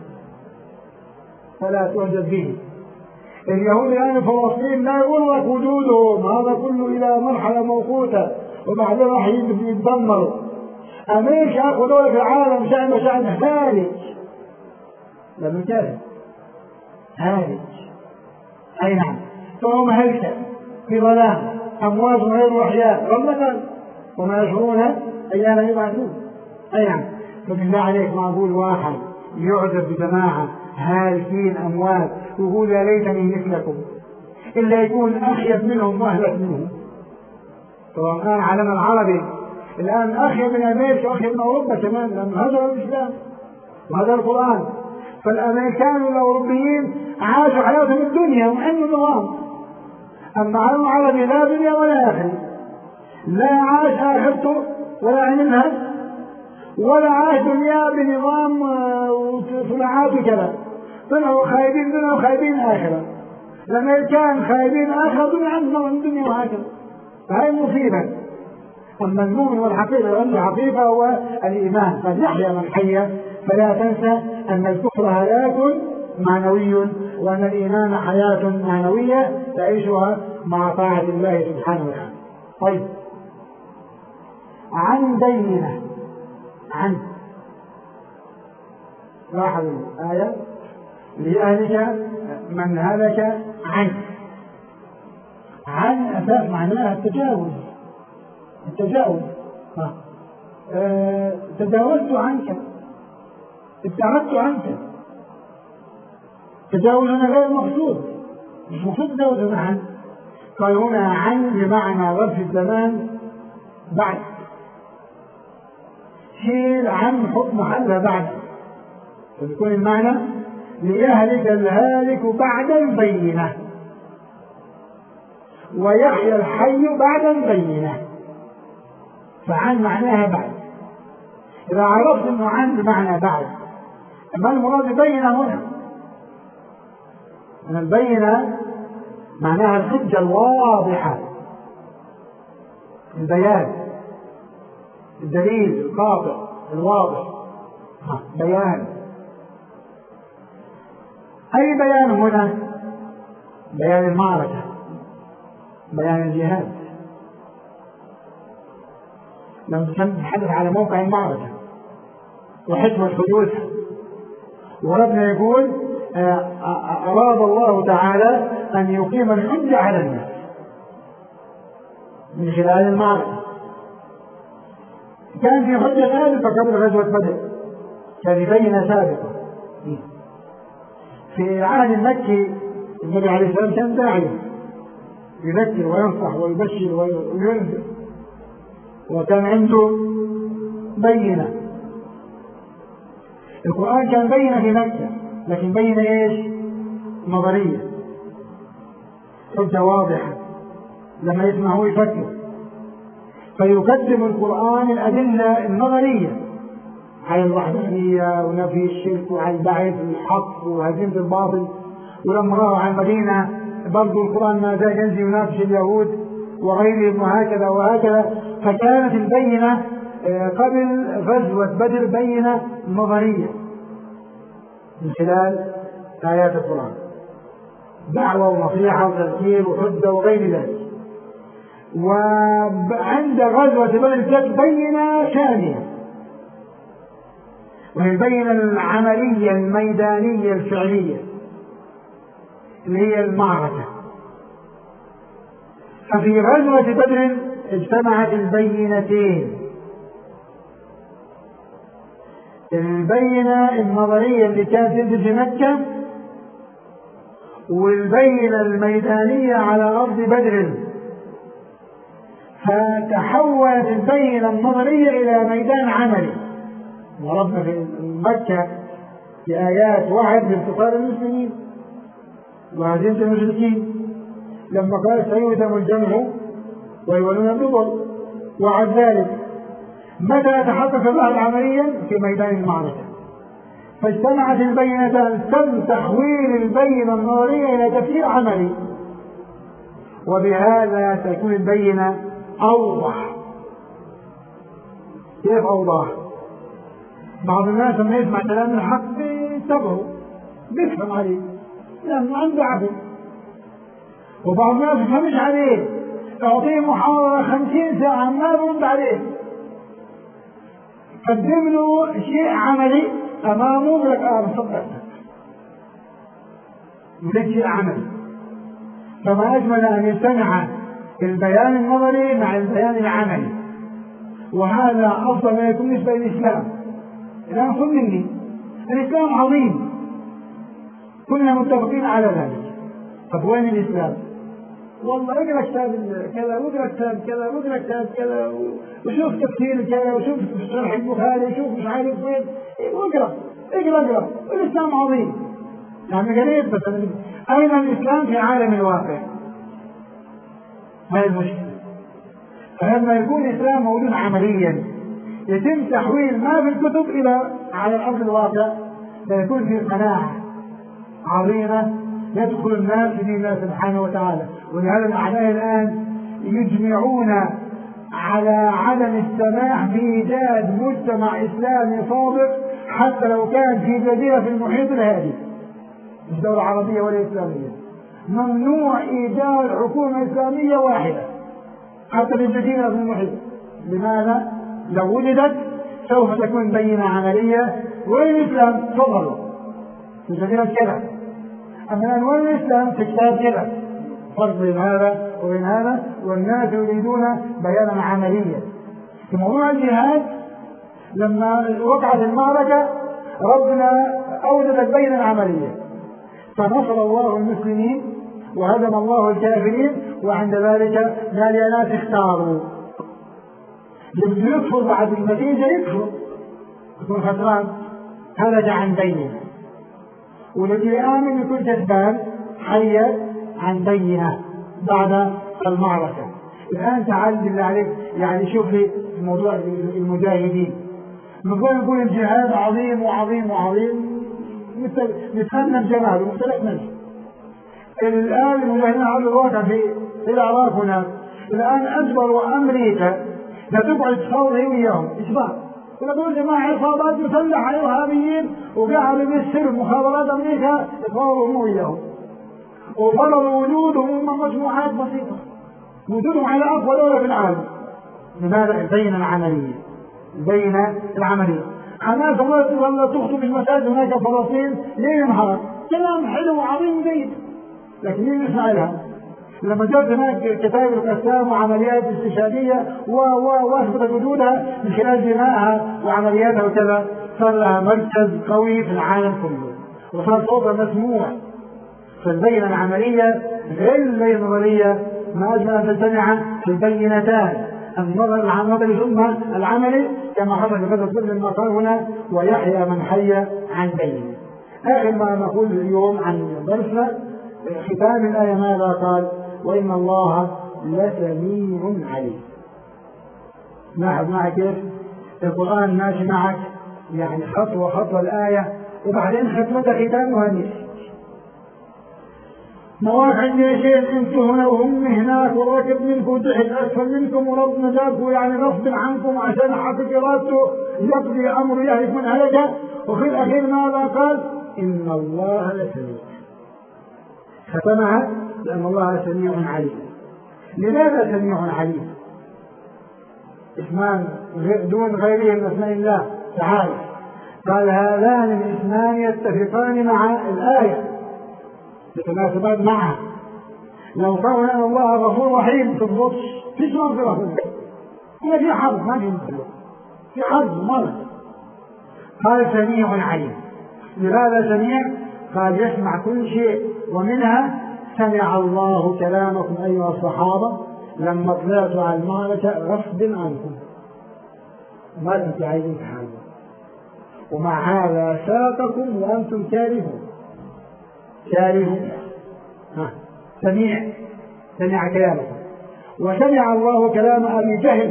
فلا تعجب به. اليهود الآن في فلسطين لا يغرك وجودهم، هذا كله إلى مرحلة موقوتة وبعدين راح يتدمروا. أمريكا أخذ دولة في العالم شعب شعب هالك، لأنه كافر هالك. أي نعم، فهم هلكة في ظلام، أموات غير أحياء غمة وما يشعرون أيام يبعثون. أي نعم. فبالله عليك معقول واحد يعجب بجماعة هالكين أموات ويقول يا ليتني مثلكم، إلا يكون أخيب منهم وأهلك منهم. طبعا الآن عالمنا العربي الآن أخيب من أمريكا وأخيب من أوروبا كمان، لأن هذا الإسلام وهذا القرآن. فالأمريكان والأوروبيين عاشوا حياتهم الدنيا وحلوا النظام، أما العالم العربي لا دنيا ولا آخرة، لا عاش آخرته ولا عملها، ولا عاش دنيا بنظام وصناعات وكذا. طلعوا خايبين دنيا وخايبين آخرة. الأمريكان خايبين آخرة دنيا عندنا الدنيا وهكذا. فهي مصيبة. أما المؤمن والحقيقة والحقيقة هو الإيمان. قد يحيى من حي، فلا تنسى أن الكفر هلاك معنوي، وأن الإيمان حياة معنوية تعيشها مع طاعة الله سبحانه وتعالى. طيب، عن بينة، عن لاحظ الآية لأهلك من هلك عن. عن أساس معناها التجاوز، التجاوز. أه تجاوزت عنك، ابتعدت عنك. تجاوز هنا غير مقصود، مش مقصود تجاوز عن. قال هنا عن بمعنى ظرف الزمان بعد، شيل عن حكم محلها بعد، فيكون المعنى ليهلك الهالك بعد البينة ويحيى الحي بعد البينة. فعن معناها بعد. إذا عرفت أنه عن بمعنى بعد، أما المراد بينة هنا، أن البينة معناها الحجة الواضحة، البيان، الدليل القاطع الواضح، بيان. أي بيان هنا؟ بيان المعركة، بيان الجهاد. لما نتحدث على موقع المعركة وحكمة حدوثها، وربنا يقول أراد الله تعالى أن يقيم الحجة على الناس من خلال المعركة. كان في حجة سابقة قبل غزوة بدر، كان بينة سابقة. في العهد المكي النبي عليه السلام كان داعيا يذكر وينصح ويبشر وينذر، وكان عنده بينة. القرآن كان بينة في مكة، لكن بينة ايش؟ نظرية، حجة واضحة، لما يسمعوا يفكروا، فيقدم القرآن الأدلة النظرية على الوحدانية ونفي الشرك وعلى البعث والحق وهزيمة الباطل. ولما راوا على المدينة برضو القرآن ما زال ينزل يناقش اليهود وغيرهم وهكذا وهكذا. فكانت البينة قبل غزوة بدر بينة نظرية من خلال آيات القرآن، دعوة ونصيحة وتذكير وحجة وغير ذلك. وعند غزوة بدر كانت بينة ثانية، وهي البينة العملية الميدانية الفعلية اللي هي المعركة. ففي غزوة بدر اجتمعت البينتين، البينة النظرية اللي كانت في مكة والبينة الميدانية على أرض بدر. فتحولت البينة النظرية إلى ميدان عملي، ضربنا في مكة بآيات واحد بانتصار المسلمين وهزيمة المشركين، لما قال سيهزم الجمع ويولون الدبر. وعد ذلك متى يتحقق الوعد عمليا؟ في ميدان المعركة. فاجتمعت البينتان، تم تحويل البينة النظرية إلى تفسير عملي، وبهذا تكون البينة أوضح. كيف أوضح؟ بعض الناس لما يسمع كلام الحق يتبعه بيفهم عليه لأنه عنده عقل، وبعض الناس ما يفهمش عليه، تعطيه محاضرة خمسين ساعة ما يرد عليه، قدم له شيء عملي أمامه لك آه بصدقك لك شيء عملي. فما أجمل أن يجتمع البيان النظري مع البيان العملي، وهذا أفضل ما يكون بالنسبة للإسلام. الآن خذ مني، الإسلام عظيم كلنا متفقين على ذلك. طب وين الإسلام؟ والله اقرا كتاب كذا واقرا كتاب كذا واقرا كتاب كذا وشوف تفسير كذا وشوف شرح البخاري وشوف مش عارف وين، واقرا اقرا اقرا الإسلام عظيم. يعني قريب مثلا أين الإسلام في عالم الواقع؟ هذه المشكلة. فلما يكون الإسلام موجود عمليا يتم تحويل ما في الكتب إلى على الأرض الواقع، فيكون في قناعة عظيمة يدخل الناس في دين الله سبحانه وتعالى. ولهذا الأعداء الآن يجمعون على عدم السماح بإيجاد مجتمع إسلامي صادق حتى لو كان في جزيرة في المحيط الهادي، مش دولة عربية ولا إسلامية. ممنوع إيجاد حكومة إسلامية واحدة حتى في جزيرة في المحيط. لماذا؟ لو وجدت سوف تكون بينة عملية. وين الإسلام؟ تفضلوا في جزيرة كذا. أما الآن وين الإسلام؟ في كتاب كذا. فرق بين هذا وبين هذا، والناس يريدون بيانا عمليا. في موضوع الجهاد لما وقعت المعركة ربنا أوجد البينة العملية، فنصر الله المسلمين وهزم الله الكافرين. وعند ذلك نال ناس اختاروا اللي يكفر بعد النتيجة يكفر يكون خسران، هلك عن بينه، والذي آمن يكون كسبان حي عن بينه بعد المعركة. الآن تعال بالله عليك، يعني شوف لي موضوع المجاهدين، نقول نقول الجهاد عظيم وعظيم وعظيم نتمنى جماله مختلفنا. الآن المجاهدين على الواقع في العراق هنا الآن أجبروا أمريكا لا تقعد تفاوض هي وياهم إجبار. يقول جماعة عصابات مسلحة إرهابيين وقاعدوا بالسر مخابرات أمريكا يتفاوضوا هم وياهم، وفرضوا وجودهم هم مجموعات بسيطة وجودهم على أقوى دولة في العالم. لماذا؟ البينة العملية، البينة العملية. حماس الله تخطب المساجد هناك في فلسطين ليل نهار، كلام حلو وعظيم وجيد، لكن مين يسمع لها؟ لما جاءت هناك كتائب القسام وعمليات استشهادية واثبتت وجودها من خلال دمائها وعملياتها وكذا، صار لها مركز قوي في العالم كله وصار صوتها مسموع. فالبينة العملية غير البينة النظرية ما أجمل أن تجتمع في البينتان النظر عن نظر ثم العمل كما حصل في قصة كل المقام هنا ويحيى من حي عن بينه. آخر ما نقول اليوم عن درسنا ختام الآية ماذا قال؟ وإن الله لسميع عليم. لاحظ معي كيف القرآن ماشي معك يعني خطوة خطوة الآية وبعدين خطوة ختامها نسي. مواقع يا شيخ انتم هنا وهم هناك والراكب منكم وتحت اسفل منكم وربنا جابكم يعني غصب عنكم عشان حقق ارادته يقضي امر يهلك من هلكه وفي الاخير ماذا قال؟ ان الله لسميع. ختمها لان الله سميع عليم. لماذا سميع عليم؟ اسمان دون غيره من اسماء الله تعالى. قال هذان الاسمان يتفقان مع الايه يتناسبان معها. لو قال ان الله غفور رحيم تضبطش فيش مغفرة هنا في حرب ما في مغفرة في حرب مرض. قال سميع عليم. لماذا سميع؟ قال يسمع كل شيء ومنها سمع الله كلامكم ايها الصحابة لما طلعتوا على المعركة غصب عنكم ما انتم عايزين تحاربوا ومع هذا ساقكم وانتم كارهون كارهون. سميع سمع كلامكم. وسمع الله كلام ابي جهل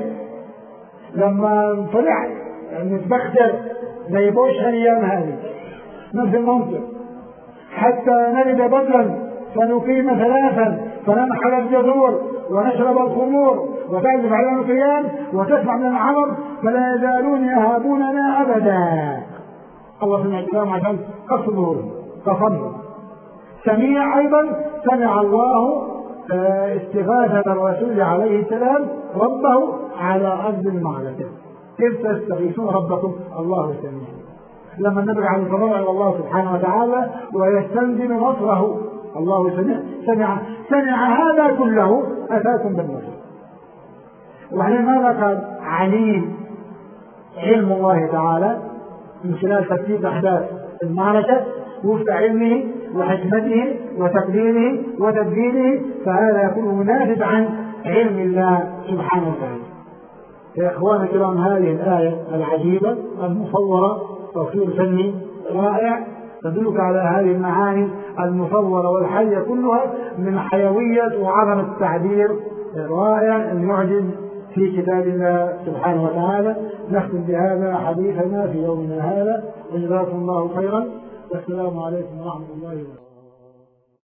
لما طلع نتبختر زي بوش الايام هذه نفس المنطق حتى نلد بدلا فنقيم ثلاثا فننحل الجذور ونشرب الخمور وتعزف على القيام وتسمع من العمر فلا يزالون يهابوننا ابدا. الله سمع الكلام عشان قصدوا قصدوا. سميع ايضا سمع الله استغاثة الرسول عليه السلام ربه على ارض المعركة. كيف تستغيثون ربكم؟ الله سميع. لما النبي عليه الصلاه والسلام الى الله سبحانه وتعالى ويستلزم نصره الله سمع سمع سمع هذا كله اتاكم بالنصر. وبعدين ماذا قال؟ عليم. علم الله تعالى من خلال ترتيب احداث المعركة وفق علمه وحكمته وتقديره وتدبيره فهذا يكون منافس عن علم الله سبحانه وتعالى. يا اخواني الكرام هذه الآية العجيبة المصورة تصوير فني رائع تدلك على هذه المعاني المصورة والحية كلها من حيوية وعظمة التعبير الرائع المعجز في كتاب الله سبحانه وتعالى. نختم بهذا حديثنا في يومنا هذا وجزاكم الله خيرا والسلام عليكم ورحمة الله وبركاته.